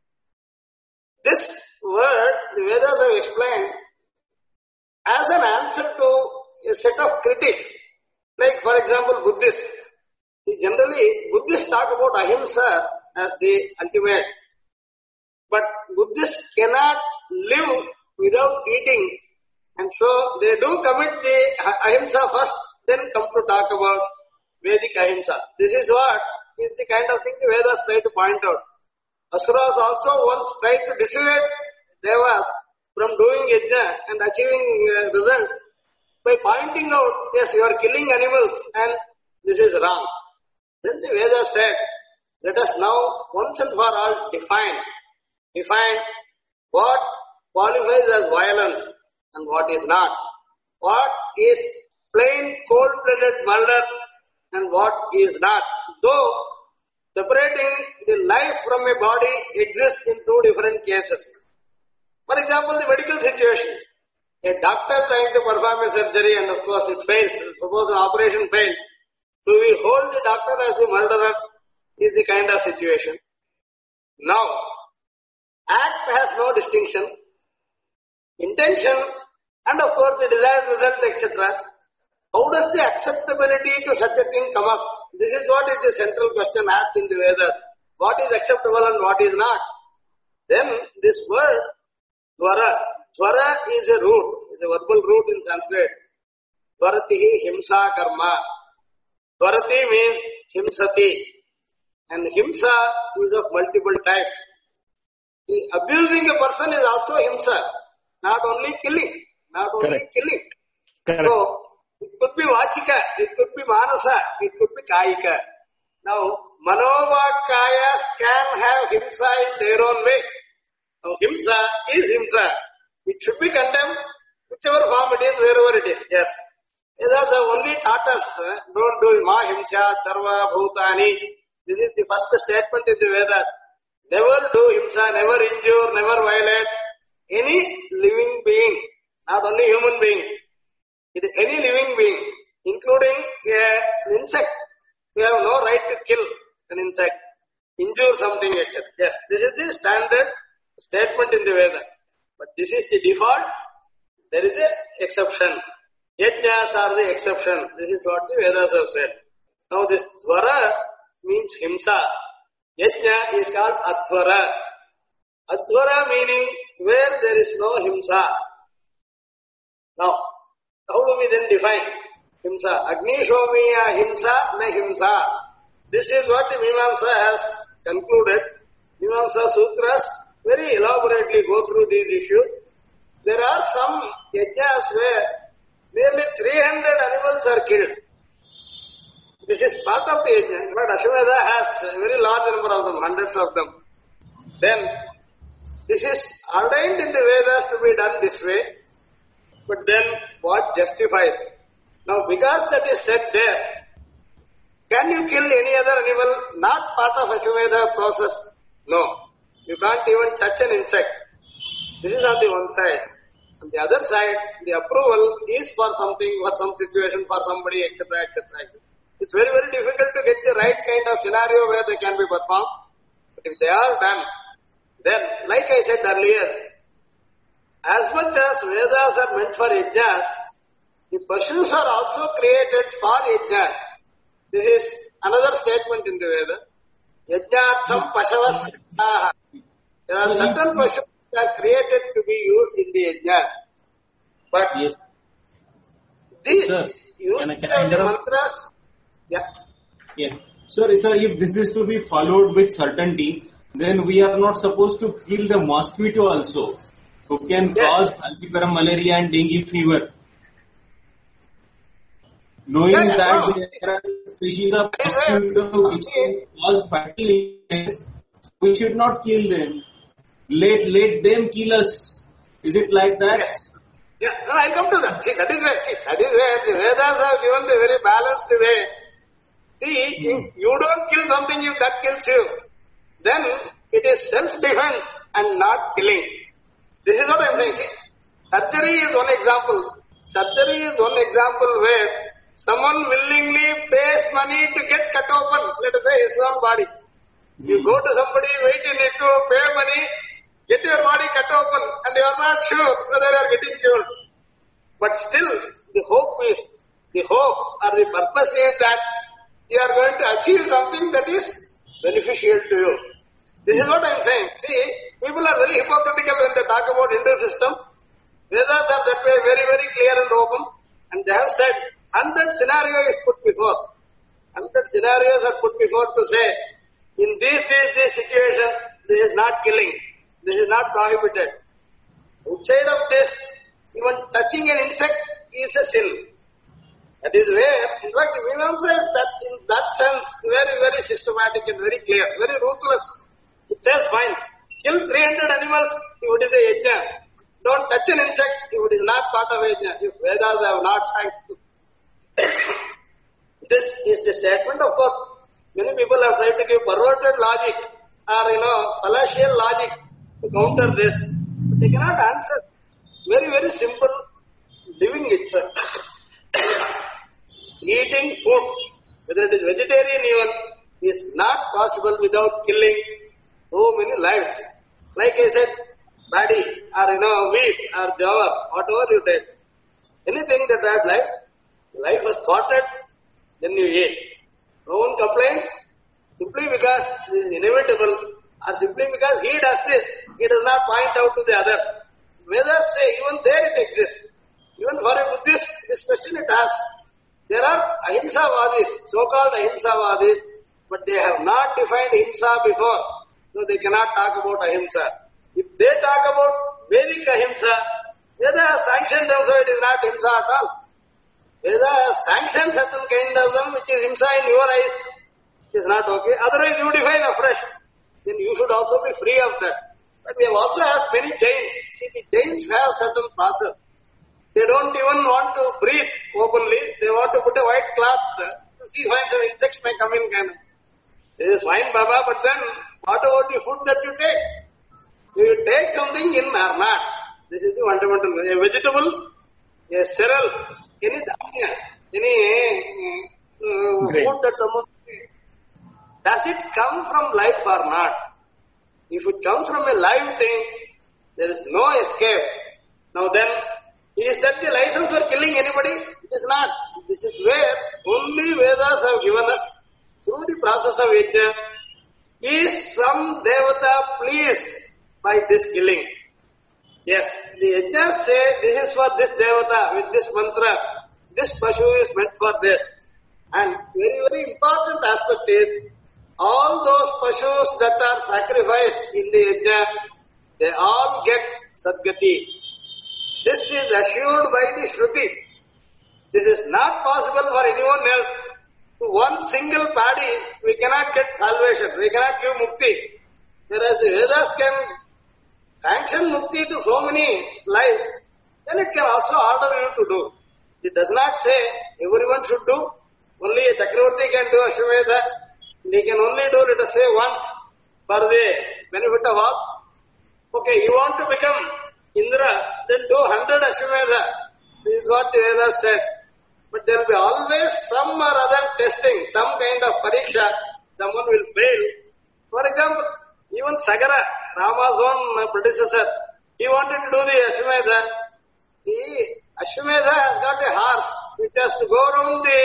This word, the Vedas have explained as an answer to a set of critics. Like, for example, Buddhists. Generally, Buddhists talk about ahimsa as the ultimate. But Buddhists cannot live without eating. And so, they do commit the ahimsa first, then come to talk about Vedic ahimsa. This is what is the kind of thing the Vedas try to point out. Asuras also once tried to dissuade Devas from doing yajna and achieving results by pointing out, yes, you are killing animals and this is wrong. Then the Vedas said, let us now once and for all define what qualifies as violence and what is not. What is plain cold-blooded murder and what is not. Though separating the life from a body exists in two different cases. For example, the medical situation. A doctor trying to perform a surgery and of course it fails. Suppose an operation fails. Do we hold the doctor as the murderer? Is the kind of situation. Now, act has no distinction. Intention and of course the desired result, etc. How does the acceptability to such a thing come up? This is what is the central question asked in the Vedas. What is acceptable and what is not? Then this word, dvara. Dvara is a root, is a verbal root in Sanskrit. Dvaratihi himsa karma. Dvarati means himsati. And himsa is of multiple types. Abusing a person is also himsa. Not only killing. Correct. So, it could be vachika, it could be manasa, it could be kayika. Now, manovakayas can have himsa in their own way. Now, himsa is himsa. It should be condemned, whichever form it is, wherever it is. Yes. Vedas have only taught us, don't do ma himsa, sarva, bhutani. This is the first statement in the Vedas. Never do himsa, never injure, never violate any living being, not only human being. It is any living being, including an insect. We have no right to kill an insect, injure something, etc. Yes, this is the standard statement in the Veda. But this is the default. There is an exception. Yajnas are the exception. This is what the Vedas have said. Now this Dvara means himsa. Yajna is called Advara. Advara meaning where there is no himsa. Now, how do we then define himsa? Agni shomiya himsa na himsa. This is what the Mimamsa has concluded. Mimamsa Sutras very elaborately go through these issues. There are some yajnas where nearly 300 animals are killed. This is part of the yajna. In fact, Ashwamedha has a very large number of them, hundreds of them. Then, this is ordained in the Vedas to be done this way. But then, what justifies? Now, because that is said there, can you kill any other animal not part of Ashwamedha process? No. You can't even touch an insect. This is on the one side. On the other side, the approval is for something, for some situation, for somebody, etc., etc. It's very, very difficult to get the right kind of scenario where they can be performed. But if they are done, then, like I said earlier, as much as Vedas are meant for yajnas, the Pashus are also created for yajnas. This is another statement in the Veda. Yajnatham Pashavas. There are certain Pashus that are created to be used in the yajnas. But Yes. these Sir, used can I in the interrupt? mantras, yeah. Yeah. Sir, if this is to be followed with certainty, then we are not supposed to kill the mosquito also, who can cause falciparum malaria and dengue fever. Knowing Yeah, that no. there are species of mosquito which can cause fatal illness, we should not kill them. Let them kill us. Is it like that? Yes. Yeah, no, I come to that. See, that is where the Vedas have given the very balanced way. See, if you don't kill something, if that kills you, then it is self-defense and not killing. This is what I am saying. See, surgery is one example. Surgery is one example where someone willingly pays money to get cut open, let us say his own body. You go to somebody, wait in it to pay money, get your body cut open, and you are not sure whether you are getting cured. But still, the hope or the purpose is that you are going to achieve something that is beneficial to you. This is what I am saying. See, people are very hypocritical when they talk about Hindu systems. Vedas are that way very, very clear and open. And they have said 100 scenarios is put before. 100 scenarios are put before to say, in these situations, this is not killing. This is not prohibited. Outside of this, even touching an insect is a sin. That is where, in fact, Mimamsa is that in that sense very, very systematic and very clear, very ruthless. It says, fine, kill 300 animals if it is a yajna. Don't touch an insect if it is not part of a yajna, if Vedas have not sanctioned. This is the statement, of course. Many people have tried to give perverted logic or, fallacious logic to counter this. But they cannot answer. Very, very simple. Living itself. Eating food, whether it is vegetarian even, is not possible without killing so many lives. Like I said, paddy or wheat or jowar, whatever you take. Anything that has life was thwarted, then you eat. No one complains simply because it is inevitable or simply because he does this, he does not point out to the other. Vedas say even there it exists. Even for a Buddhist, this question it asks. There are ahimsavadis, so-called ahimsavadis, but they have not defined ahimsa before, so they cannot talk about ahimsa. If they talk about Vedic ahimsa, Veda has sanctioned them, so it is not ahimsa at all. Veda has sanctioned certain kind of them, which is ahimsa in your eyes. It is not okay. Otherwise, you define afresh. Then you should also be free of that. But we have also asked many Jains. See, the Jains have certain process. They don't even want to breathe openly. They want to put a white cloth to see when some insects may come in. This is fine, Baba, but then what about the food that you take? Do you take something in or not? This is the fundamental. A vegetable, a cereal, any food that someone eats, does it come from life or not? If it comes from a live thing, there is no escape. Now then, is that the license for killing anybody? It is not. This is where only Vedas have given us, through the process of yajna, is some devata pleased by this killing? Yes, the yajnas say this is for this devata with this mantra, this pashu is meant for this. And very, very important aspect is, all those pashus that are sacrificed in the yajna, they all get sadgati. This is assured by the Shruti. This is not possible for anyone else. To one single paddy, we cannot get salvation. We cannot give mukti. Whereas the Vedas can sanction mukti to so many lives, then it can also order you to do. It does not say everyone should do. Only a Chakravarti can do Ashwamedha. They can only do, let us say, once for the benefit of all. Okay, you want to become Indra, then do 100 Ashwamedha. This is what the Vedas said. But there will be always some or other testing, some kind of pariksha, someone will fail. For example, even Sagara, Rama's own predecessor, he wanted to do the Ashwamedha. The Ashwamedha has got a horse which has to go around the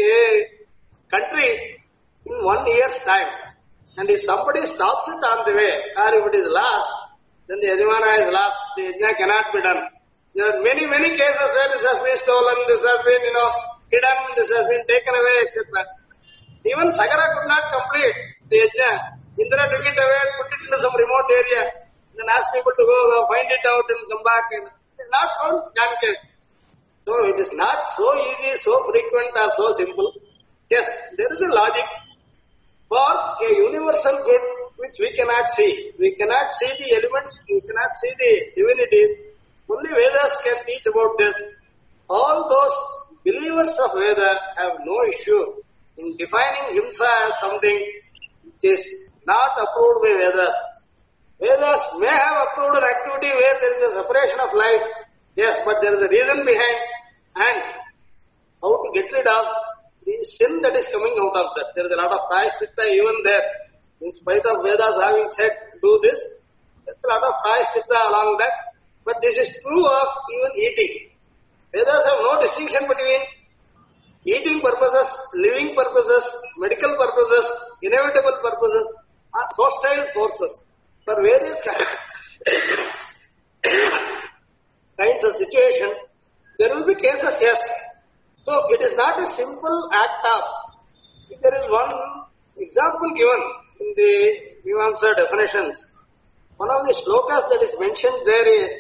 country in 1 year's time. And if somebody stops it on the way, or if it is lost, then the Yajamana is lost, the Yajna cannot be done. There are many, many cases where this has been stolen, this has been, hidden, this has been taken away, etc. Even Sagara could not complete the Yajna. Indra took it away and put it into some remote area, then asked people to go find it out and come back. And it is not found, Janke. So it is not so easy, so frequent or so simple. Yes, there is a logic for a universal good which we cannot see. We cannot see the elements, we cannot see the divinities. Only Vedas can teach about this. All those believers of Veda have no issue in defining Himsa as something which is not approved by Vedas. Vedas may have approved an activity where there is a separation of life, yes, but there is a reason behind, and how to get rid of the sin that is coming out of that. There is a lot of prayaschitta even there. In spite of Vedas having said, do this, there is a lot of prayaschitta along that. But this is true of even eating. Vedas have no distinction between eating purposes, living purposes, medical purposes, inevitable purposes, or hostile forces. For various kinds of situation, there will be cases, yes. So it is not a simple act of. See, there is one example given in the Mimamsa definitions. One of the shlokas that is mentioned there is,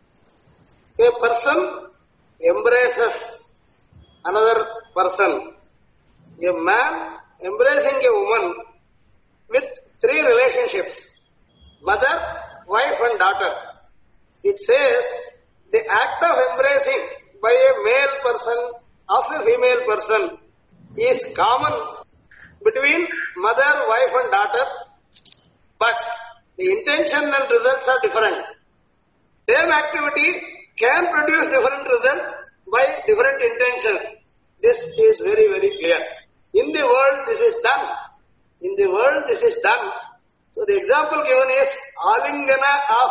a person embraces another person. A man embracing a woman with 3 relationships, mother, wife and daughter. It says the act of embracing by a male person of a female person is common between mother, wife and daughter, but the intention and results are different. Same activity can produce different results by different intentions. This is very, very clear. In the world, this is done. In the world, this is done. So the example given is Alingana of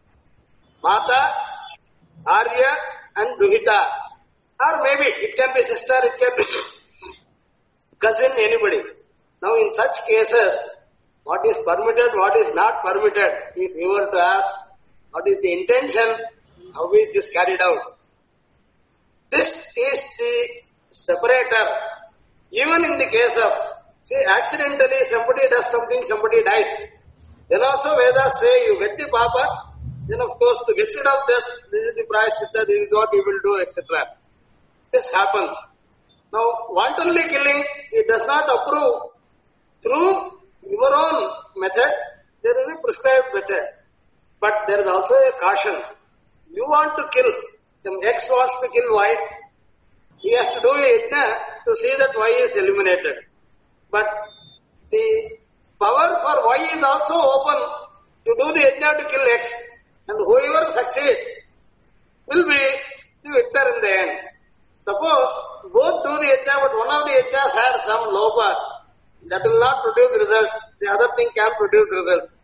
Mata, Arya and Duhita. Or maybe it can be sister, it can be cousin, anybody. Now in such cases, what is permitted, what is not permitted, if you were to ask, what is the intention, how is this carried out? This is the separator. Even in the case of, say, accidentally somebody does something, somebody dies. Then also Vedas say, you get the papa, then of course to get rid of this is the prayaschitta, this is what you will do, etc. This happens. Now, wantonly killing, it does not approve through your own method. There is a prescribed method. But there is also a caution. You want to kill, the X wants to kill Y, he has to do a yajna to see that Y is eliminated. But the power for Y is also open to do the yajna to kill X. And whoever succeeds will be the victor in the end. Suppose both do the yajna, but one of the yajnas had some lopa, that will not produce results. The other thing can produce results.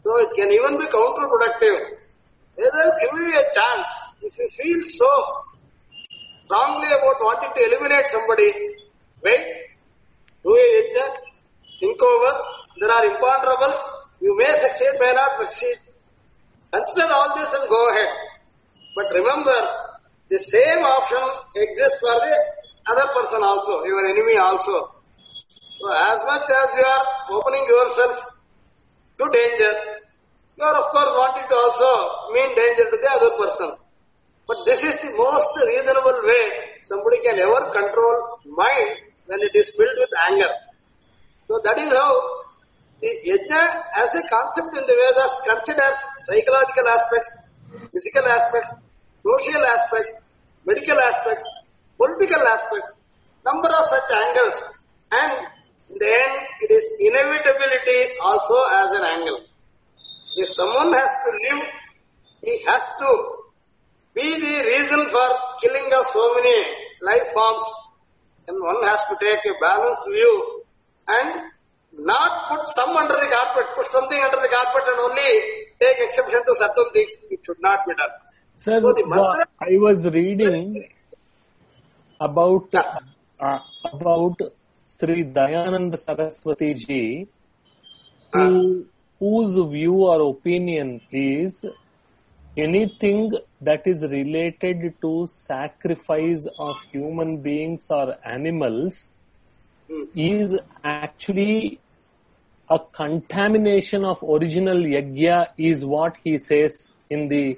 So it can even be counterproductive. Vedas give you a chance. If you feel so strongly about wanting to eliminate somebody, wait, do a yajna, think over, there are imponderables, you may succeed, may not succeed. Consider all this and go ahead. But remember, the same option exists for the other person also, your enemy also. So as much as you are opening yourself to danger, you are of course wanting to also mean danger to the other person. But this is the most reasonable way somebody can ever control mind when it is filled with anger. So that is how the yajna as a concept in the Vedas considers psychological aspects, physical aspects, social aspects, medical aspects, political aspects, number of such angles, and in the end it is inevitability also as an angle. If someone has to live, he has to be the reason for killing of so many life forms, and one has to take a balanced view and not put some under the carpet, put something under the carpet and only take exception to certain things. It should not be done. Sir, So the mantra, I was reading about Sri Dayananda Saraswati ji, whose view or opinion is anything that is related to sacrifice of human beings or animals is actually a contamination of original yajna, is what he says in the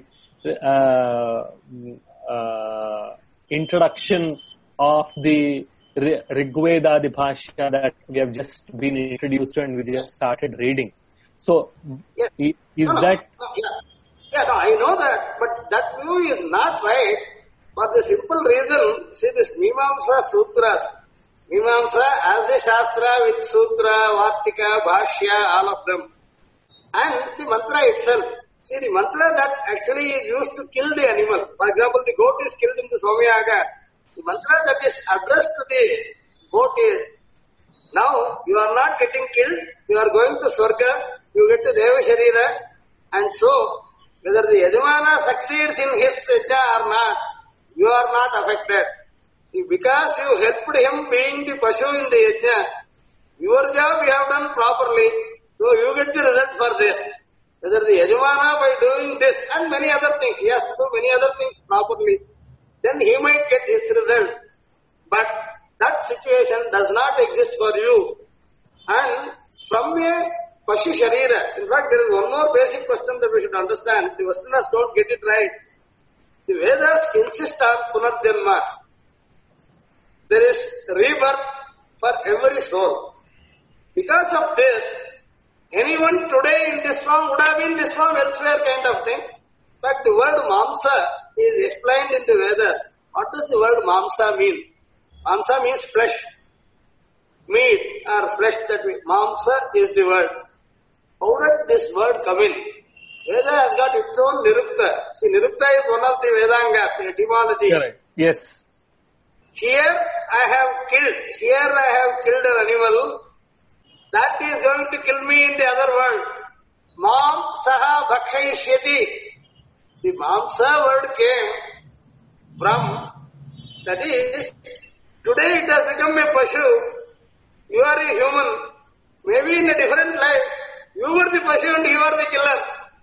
introduction of the Rigveda, the Bhashya that we have just been introduced to and we just started reading. So, yes. is that... No, I know that, but that view is not right for the simple reason, see this Mimamsa Sutras, Mimamsa as a Shastra with Sutra, Vartika, Bhashya, all of them, and the mantra itself. See, the mantra that actually is used to kill the animal. For example, the goat is killed in the Somyaga. The mantra that is addressed to the goat is, now you are not getting killed, you are going to Swarga, you get to Deva Sharira, and so whether the Yajamana succeeds in his yajna or not, you are not affected. See, because you helped him being the Pashu in the yajna, your job you have done properly, so you get the result for this. Whether the Yajamana by doing this and many other things, he has to do many other things properly, then he might get his result. But that situation does not exist for you. And from a Pashu Sharira, in fact there is one more basic question that we should understand. The Westerners don't get it right. The Vedas insist on Punarjanma. There is rebirth for every soul. Because of this, anyone today in this form would have been this form elsewhere kind of thing. But the word Mamsa is explained in the Vedas. What does the word Mamsa mean? Mamsa means flesh. Meat or flesh that we... Mamsa is the word. How did this word come in? Veda has got its own Nirukta. See, Nirukta is one of the Vedangas, the etymology. Correct. Yes. Here I have killed an animal. That is going to kill me in the other world. Mam saha bhakshayishyati. The mamsa word came from, that is, today it has become a Pashu. You are a human. Maybe in a different life, you were the Pashu and you are the killer.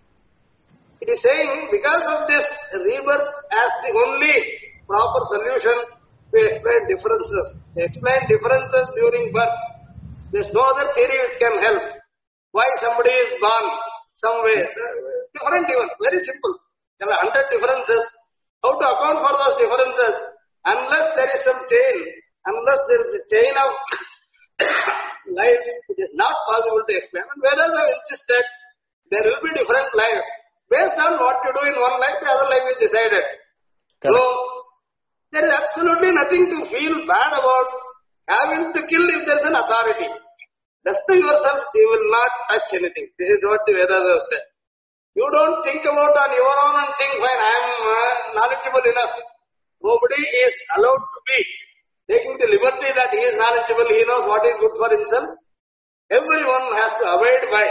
It is saying, because of this rebirth as the only proper solution to explain differences. They explain differences during birth. There is no other theory which can help. Why somebody is born some way. Different even. Very simple. There are 100 differences. How to account for those differences? Unless there is some chain, unless there is a chain of lives, it is not possible to explain. And Vedas have insisted there will be different lives. Based on what you do in one life, the other life is decided. Correct. So, there is absolutely nothing to feel bad about having to kill if there is an authority. Left to yourself, you will not touch anything. This is what the Vedas have said. You don't think about on your own and think, fine, I am knowledgeable enough. Nobody is allowed to be taking the liberty that he is knowledgeable, he knows what is good for himself. Everyone has to abide by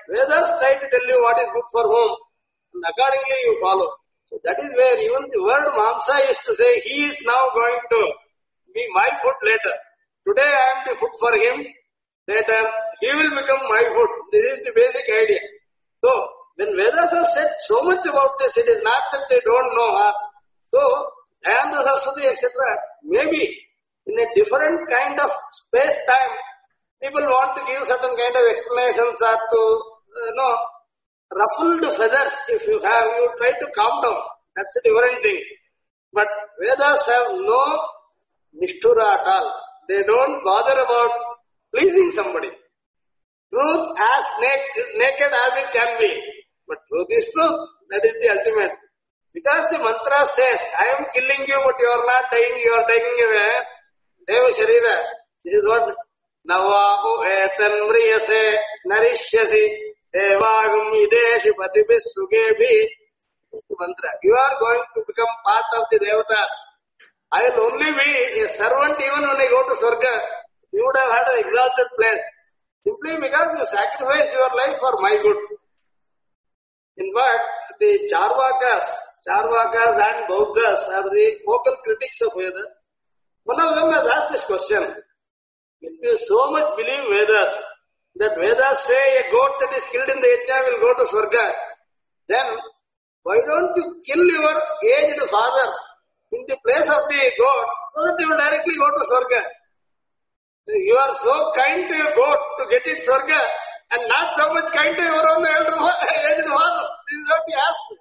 Vedas try to tell you what is good for whom, and accordingly you follow. So that is where even the word Mamsa is to say, he is now going to be my food later. Today I am the food for him, later he will become my food. This is the basic idea. So, when Vedas have said so much about this, it is not that they don't know her. So, Dayanta Saraswati, etc., maybe in a different kind of space-time, people want to give certain kind of explanations or to, ruffled feathers, if you have, you try to calm down. That's a different thing. But Vedas have no nishtura at all. They don't bother about pleasing somebody. Truth as naked as it can be. But truth is truth. That is the ultimate. Because the mantra says, I am killing you, but you are not dying, you are taking away. Deva Sharira. This is what Navahu etan mriyase narishyasi devagum ideshi patibis sugebhi. This is the mantra. You are going to become part of the devatas. I will only be a servant even when I go to Swarga. You would have had an exalted place. Simply because you sacrifice your life for my good. In fact, the Charvakas and Bauddhas are the vocal critics of Vedas. One of them has asked this question. If you so much believe Vedas, that Vedas say a goat that is killed in the yajna will go to Swarga, then why don't you kill your aged father in the place of the goat so that you will directly go to Swarga? You are so kind to your goat to get it Swarga and not so much kind to your own aged father. This is what he asked.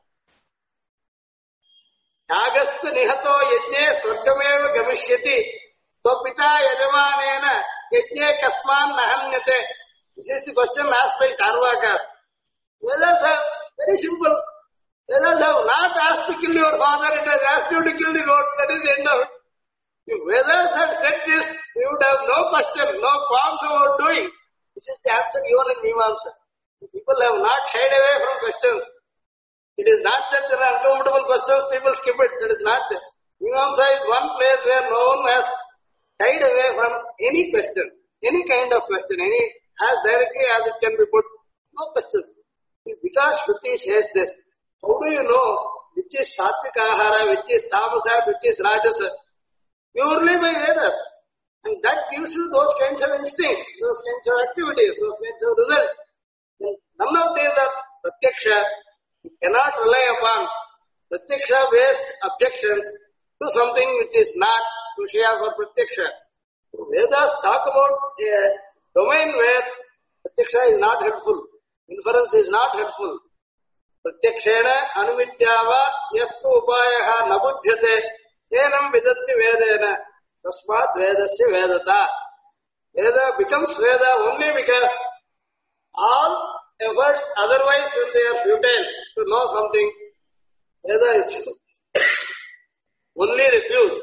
Yagastu nihato yajne swargameva gamishyati pita yajamanena yajne kasman nahanyate. This is the question asked by Charvaka. Vedas have very simple. Vedas have not asked to kill your father, it has asked you to kill the goat. That is the end of it. If Vedas had said this, you would have no question, no qualms about doing. This is the answer given in Mimamsa. People have not shied away from questions. It is not that there are uncomfortable questions, people skip it. That is not there. Mimamsa is one place where no one has shied away from any question, any kind of question, any as directly as it can be put. No question. Because Shruti says this, how do you know which is Satvika Ahara, which is Tamasa, which is Rajasa? Purely by Vedas. And that gives you those kinds of instincts, those kinds of activities, those kinds of results. And none of these are pratyaksha. You cannot rely upon pratyaksha-based objections to something which is not Tushya for pratyaksha. So Vedas talk about a domain where pratyaksha is not helpful, inference is not helpful. Pratyakshena anumityava yastu upayaha nabudhyate enam vidatti vedena tasmat vedasya vedata. Veda becomes Veda only because all efforts otherwise when they are futile to know something, Veda is only refused.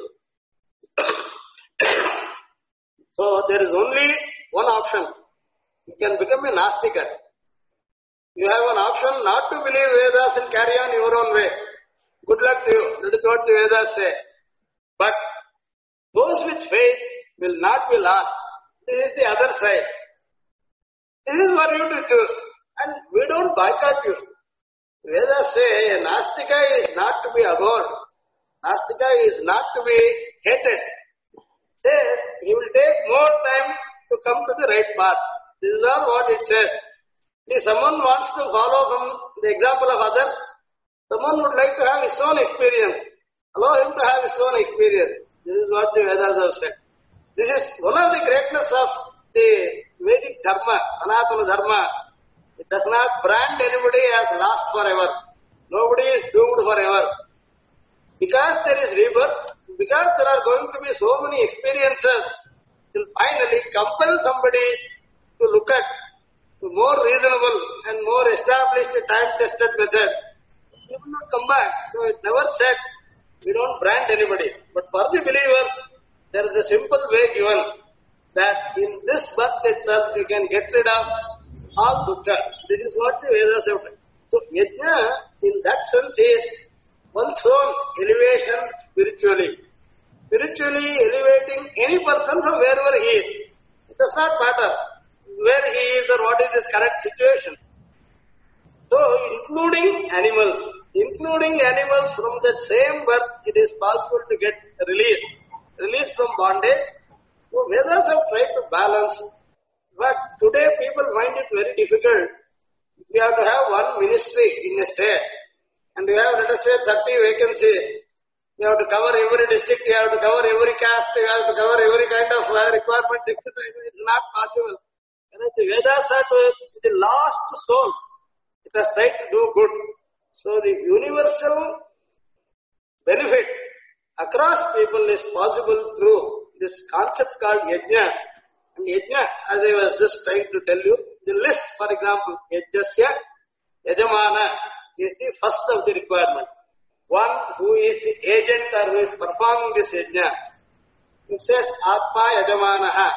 So there is only one option. You can become a Nastika. You have an option not to believe Vedas and carry on your own way. Good luck to you. That is what the Vedas say. But those with faith will not be lost. This is the other side. This is for you to choose. And we don't boycott you. Vedas say Nastika is not to be abhorred. Nastika is not to be hated. Says he will take more time to come to the right path. This is all what it says. If someone wants to follow from the example of others, someone would like to have his own experience. Allow him to have his own experience. This is what the Vedas have said. This is one of the greatness of the Vedic Dharma, Sanatana Dharma. It does not brand anybody as lost forever. Nobody is doomed forever. Because there is rebirth, because there are going to be so many experiences, will finally compel somebody to look at the more reasonable and more established time-tested method. He will not come back. So it never said we don't brand anybody. But for the believers, there is a simple way given that in this birth itself you can get rid of all dukkha. This is what the Vedas have done. So yajna in that sense is one's own elevation spiritually. Spiritually elevating any person from wherever he is. It does not matter where he is or what is his current situation. including animals. Including animals from that same birth, it is possible to get released from bondage. So Vedas have tried to balance. But today people find it very difficult. We have to have one ministry in a state, and we have, let us say, 30 vacancies. You have to cover every district, you have to cover every caste, you have to cover every kind of requirements, etc. It's not possible. Whereas the Vedas are the last soul. It has tried to do good. So the universal benefit across people is possible through this concept called yajna. And yajna, as I was just trying to tell you, the list, for example, yajnasya, yajamana is the first of the requirement. One who is the agent or who is performing this yajna. It says Atma Yajamanaha.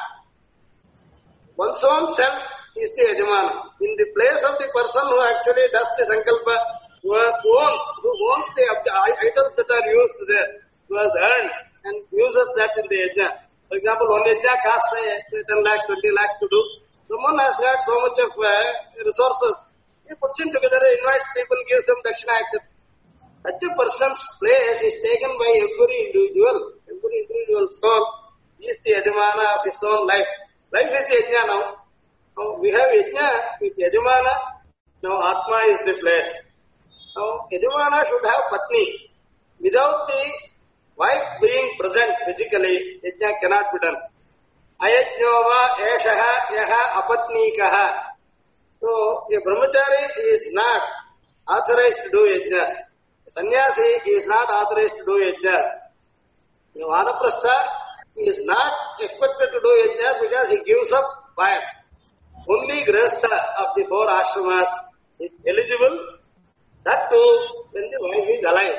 One's own self is the Yajamana. In the place of the person who actually does the sankalpa, who owns the items that are used there, who has earned and uses that in the yajna. For example, one yajna costs 10 lakhs, 20 lakhs to do. Someone has got so much of resources. He puts in together, invites people, gives them dakshina, etc. Such a person's place is taken by every individual soul. He is the Yajamana of his own life. Life is the Yajna now. Now we have Yajna with Yajamana. Now Atma is the place. Now Yajamana should have Patni. Without the wife being present physically, Yajna cannot be done. Ayajnova eshaha yaha apatnikaha. So a brahmachari is not authorized to do Yajnas. Sannyasi is not authorized to do yajna. The Vanaprastha is not expected to do yajna because he gives up fire. Only Grihastha of the 4 ashramas is eligible, that too when the wife is alive.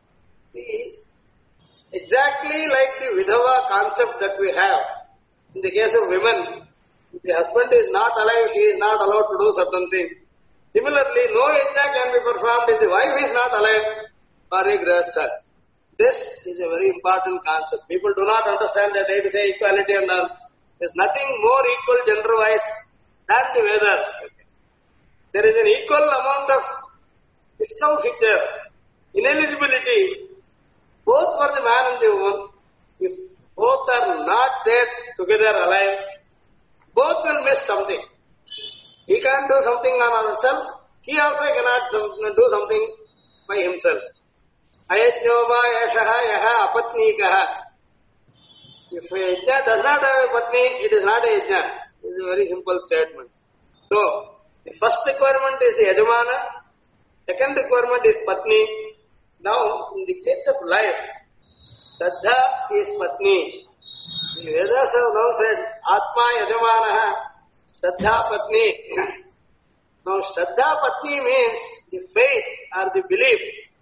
Exactly like the Vidhava concept that we have. In the case of women, if the husband is not alive, she is not allowed to do certain things. Similarly, no yajna can be performed if the wife is not alive or a grihastha. This is a very important concept. People do not understand that they say equality and all. There is nothing more equal gender-wise than the Vedas. There is an equal amount of discomfiture, ineligibility, both for the man and the woman. If both are not there together alive, both will miss something. He can't do something on himself. He also cannot do something by himself. Ayajnova yashaha yaha apatnikaha. If a yajna does not have a patni, it is not a yajna. It is a very simple statement. So, the first requirement is the yajamana. Second requirement is patni. Now, in the case of life, Shraddha is patni. The Vedas have now said, Atma yajamanaha. Shraddha Patni. Now, Shraddha Patni means the faith or the belief.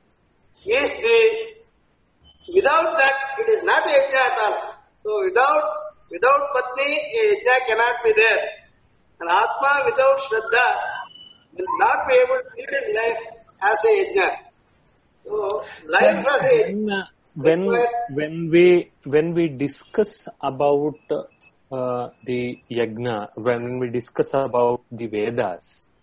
Without that, it is not a yajna at all. So, without Patni, a yajna cannot be there. And Atma without Shraddha will not be able to live his life as a yajna. So, life as a yajna. When we discuss about the yajna, when we discuss about the Vedas,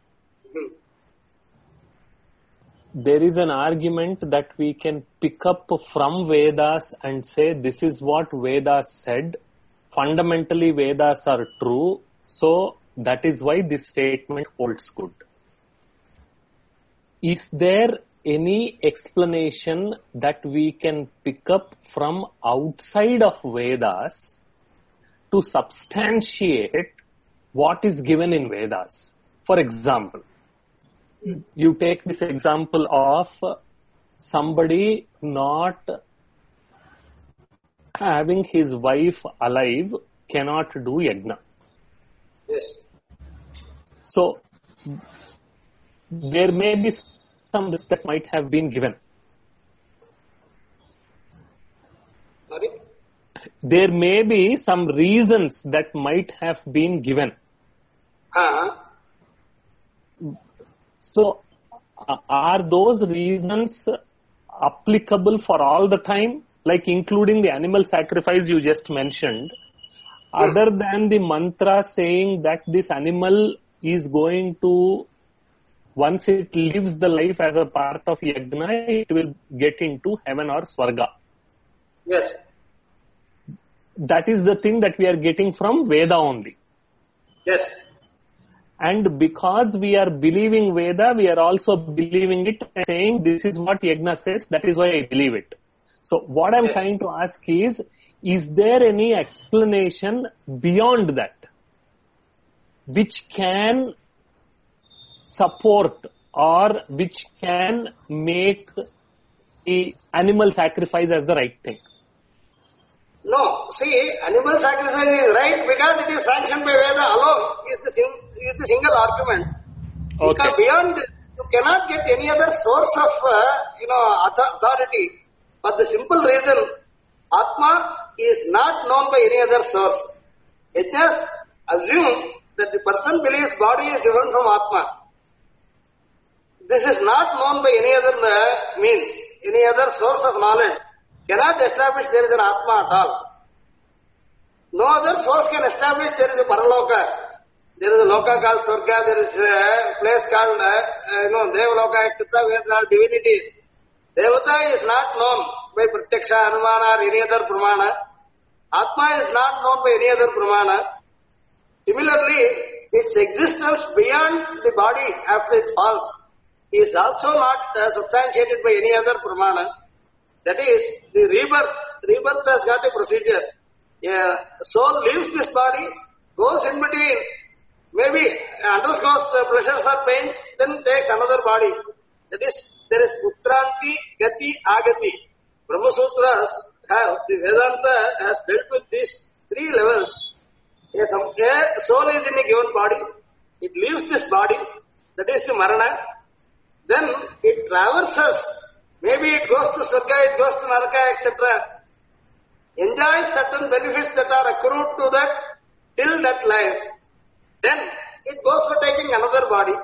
there is an argument that we can pick up from Vedas and say this is what Vedas said. Fundamentally, Vedas are true, so that is why this statement holds good. Is there any explanation that we can pick up from outside of Vedas to substantiate what is given in Vedas? For example, you take this example of somebody not having his wife alive cannot do yajna. Yes. So, there may be some risk that might have been given. Sorry? There may be some reasons that might have been given. So, are those reasons applicable for all the time, like including the animal sacrifice you just mentioned, other than the mantra saying that this animal is going to once it lives the life as a part of yajna, it will get into heaven or swarga. Yes. That is the thing that we are getting from Veda only. Yes. And because we are believing Veda, we are also believing it and saying this is what yajna says, that is why I believe it. So what I'm trying to ask is there any explanation beyond that which can support or which can make the animal sacrifice as the right thing? No, see, animal sacrifice is right because it is sanctioned by Veda alone. Is the single argument. Okay. Because beyond this, you cannot get any other source of authority. For the simple reason, Atma is not known by any other source. It just assume that the person believes body is different from Atma. This is not known by any other means, any other source of knowledge. Cannot establish there is an Atma at all. No other source can establish there is a Paraloka. There is a Loka called Swarga, there is a place called Devaloka, etc. where there are divinities. Devata is not known by Pratyaksha, Anumana or any other Pramana. Atma is not known by any other Pramana. Similarly, its existence beyond the body after it falls is also not substantiated by any other Pramana. That is, the rebirth. Rebirth has got a procedure. A soul leaves this body, goes in between, maybe undergoes pleasures or pains, then takes another body. That is, there is Uttranti, Gati, Agati. Brahma Sutras have, the Vedanta has dealt with these three levels. A soul is in a given body, it leaves this body, that is the Marana. Then it traverses. Maybe it goes to Swarga, it goes to Naraka, etc. Enjoys certain benefits that are accrued to that till that life. Then it goes for taking another body.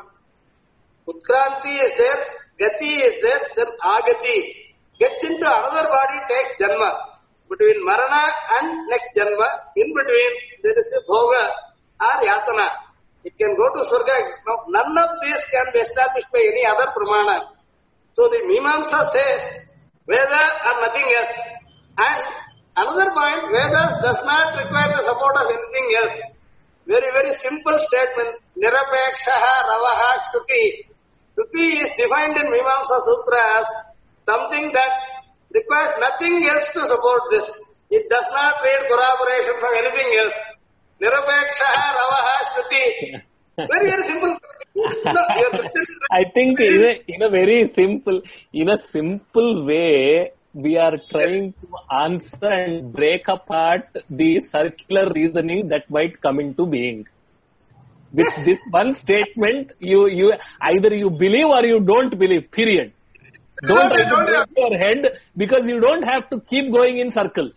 Utkranti is there, Gati is there, then Agati. Gets into another body, takes Janma. Between Marana and next Janma, in between there is a Bhoga or Yatana. It can go to Swarga. Now, none of these can be established by any other Pramana. So the Mimamsa says, Veda are nothing else. And another point, Vedas does not require the support of anything else. Very, very simple statement. Nirapekshaha ravaha shruti. Shruti is defined in Mimamsa Sutra as something that requires nothing else to support this. It does not need corroboration from anything else. Nirapekshaha ravaha shruti. Very, very simple. No, I think in a very simple, in a simple way, we are trying to answer and break apart the circular reasoning that might come into being. With this one statement, you either you believe or you don't believe, period. Don't try to break your head because you don't have to keep going in circles.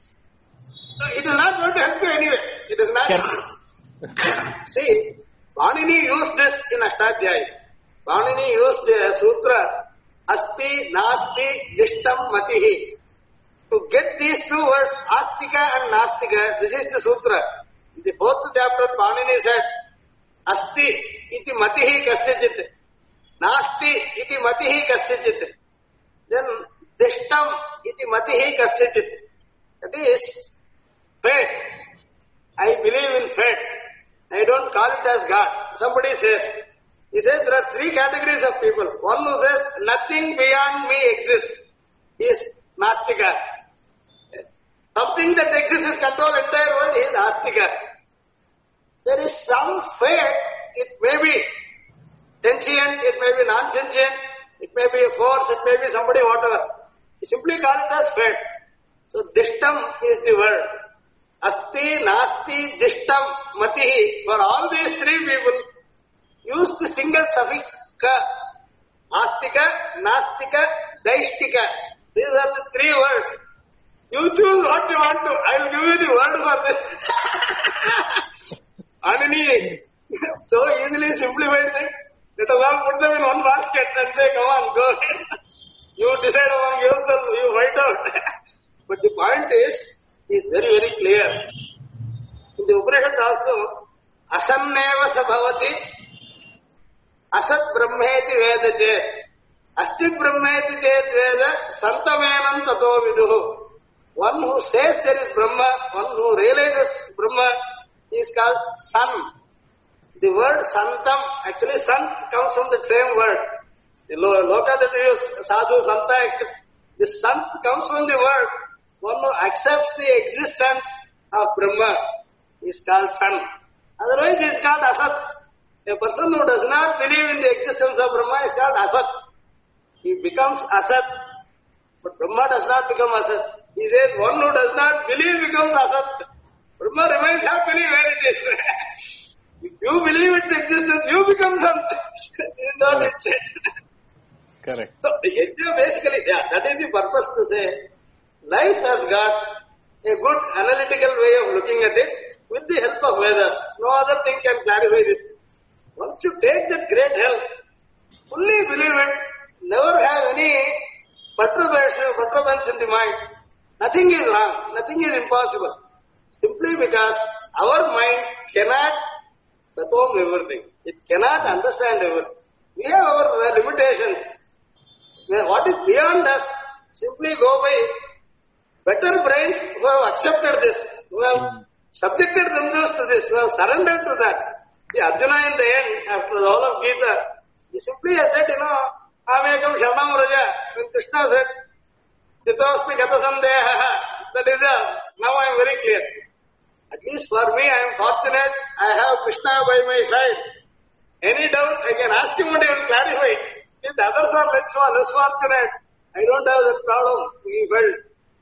It is not going to help you anyway. It is not. See, Panini used this in Ashtadhyayi. Panini used the sutra Asti, Nasti, Dishtam, Matihi. To get these two words, Astika and Nastika, this is the sutra. In the fourth chapter, Panini said, Asti iti Matihi kasyachit. Nasti iti Matihi kasyachit. Then Dishtam iti Matihi kasyachit. That is fate. I believe in fate. I don't call it as God. Somebody says, he says there are three categories of people. One who says nothing beyond me exists is Nastika. Something that exists is control entire world is Astika. There is some fate. It may be sentient, it may be non-sentient, it may be a force, it may be somebody, whatever. You simply call it as fate. So Dishtam is the word. Asti, Nasti, Dishtam, Matihi. For all these three people, use the single suffix ka. Astika, Nastika, Daishtika. These are the three words. You choose what you want to. I will give you the word for this. Anani, so easily simplified thing. Let us all put them in one basket and say, come on, go ahead. You decide among yourself, you fight out. But the point is very, very clear. In the Upanishad also, Asanneva sabhavati, Asat Brahmeti brahmeti chet. Astit brahmeti chet veda santamenam tato viduhu. One who says there is Brahma, one who realizes Brahma is called son. The word santam, actually sant comes from the same word. The loka that we use, sadhu, santa, etc. The sant comes from the word. One who accepts the existence of Brahma is called son. Otherwise he is called asat. A person who does not believe in the existence of Brahma is called asat. He becomes asat. But Brahma does not become asat. He says one who does not believe becomes asat. Brahma remains happily where it is. If you believe its existence, you become something. This is what it said. Correct. So, yajna basically, that is the purpose to say, life has got a good analytical way of looking at it with the help of Vedas. No other thing can clarify this. Once you take that great help, fully believe it, never have any perturbance in the mind. Nothing is wrong, nothing is impossible. Simply because our mind cannot fathom everything. It cannot understand everything. We have our limitations. What is beyond us, simply go by better brains who have accepted this, who have subjected themselves to this, who have surrendered to that. See, Arjuna in the end, after the whole of Gita, he simply has said, Amekam Sharanam Raja. When Krishna said, Chitosmi Gata Sandeha, that is now I am very clear. At least for me, I am fortunate, I have Krishna by my side. Any doubt, I can ask him and he will clarify it. If the others are less fortunate, I don't have that problem, he felt.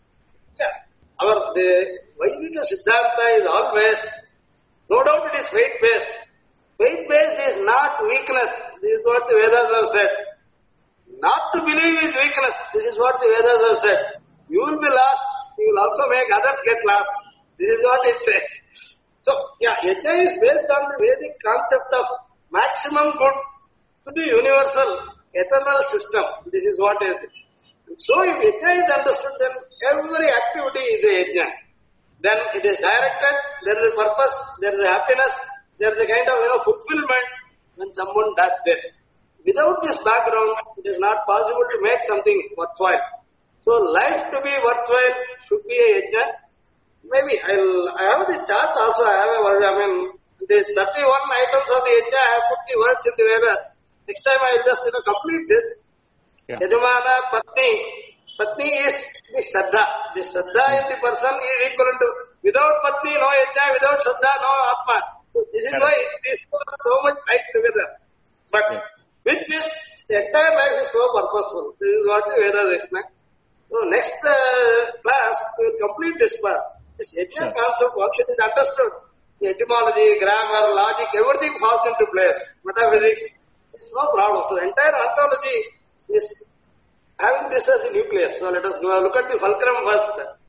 The Vaidika Siddhanta is always, no doubt it is faith-based. Faith-based is not weakness. This is what the Vedas have said. Not to believe is weakness. This is what the Vedas have said. You will be lost. You will also make others get lost. This is what it says. So, yajna is based on the Vedic concept of maximum good to the universal, eternal system. This is what is it. So, if yajna is understood, then every activity is a yajna. Then it is directed, there is a purpose, there is a happiness, there is a kind of fulfillment when someone does this. Without this background, it is not possible to make something worthwhile. So, life to be worthwhile should be a yajna. Maybe I have the chart also. I have a word. The 31 items of the yajna, I have put the words in the Vedas. Next time I will just complete this. Yajamana Patni. Patni is the Shraddha. The Shraddha in the person is equivalent to without Patni, no yajna, without Shraddha, no Atma. So this is why these two are so much tied together. But with this, the entire life is so purposeful. This is what the Vedas explain. So next class, we will complete this part. This yajna concept, once it is understood, the etymology, grammar, logic, everything falls into place. Metaphysics, it's no problem. So the entire ontology is having this as a nucleus. So let us look at the fulcrum first.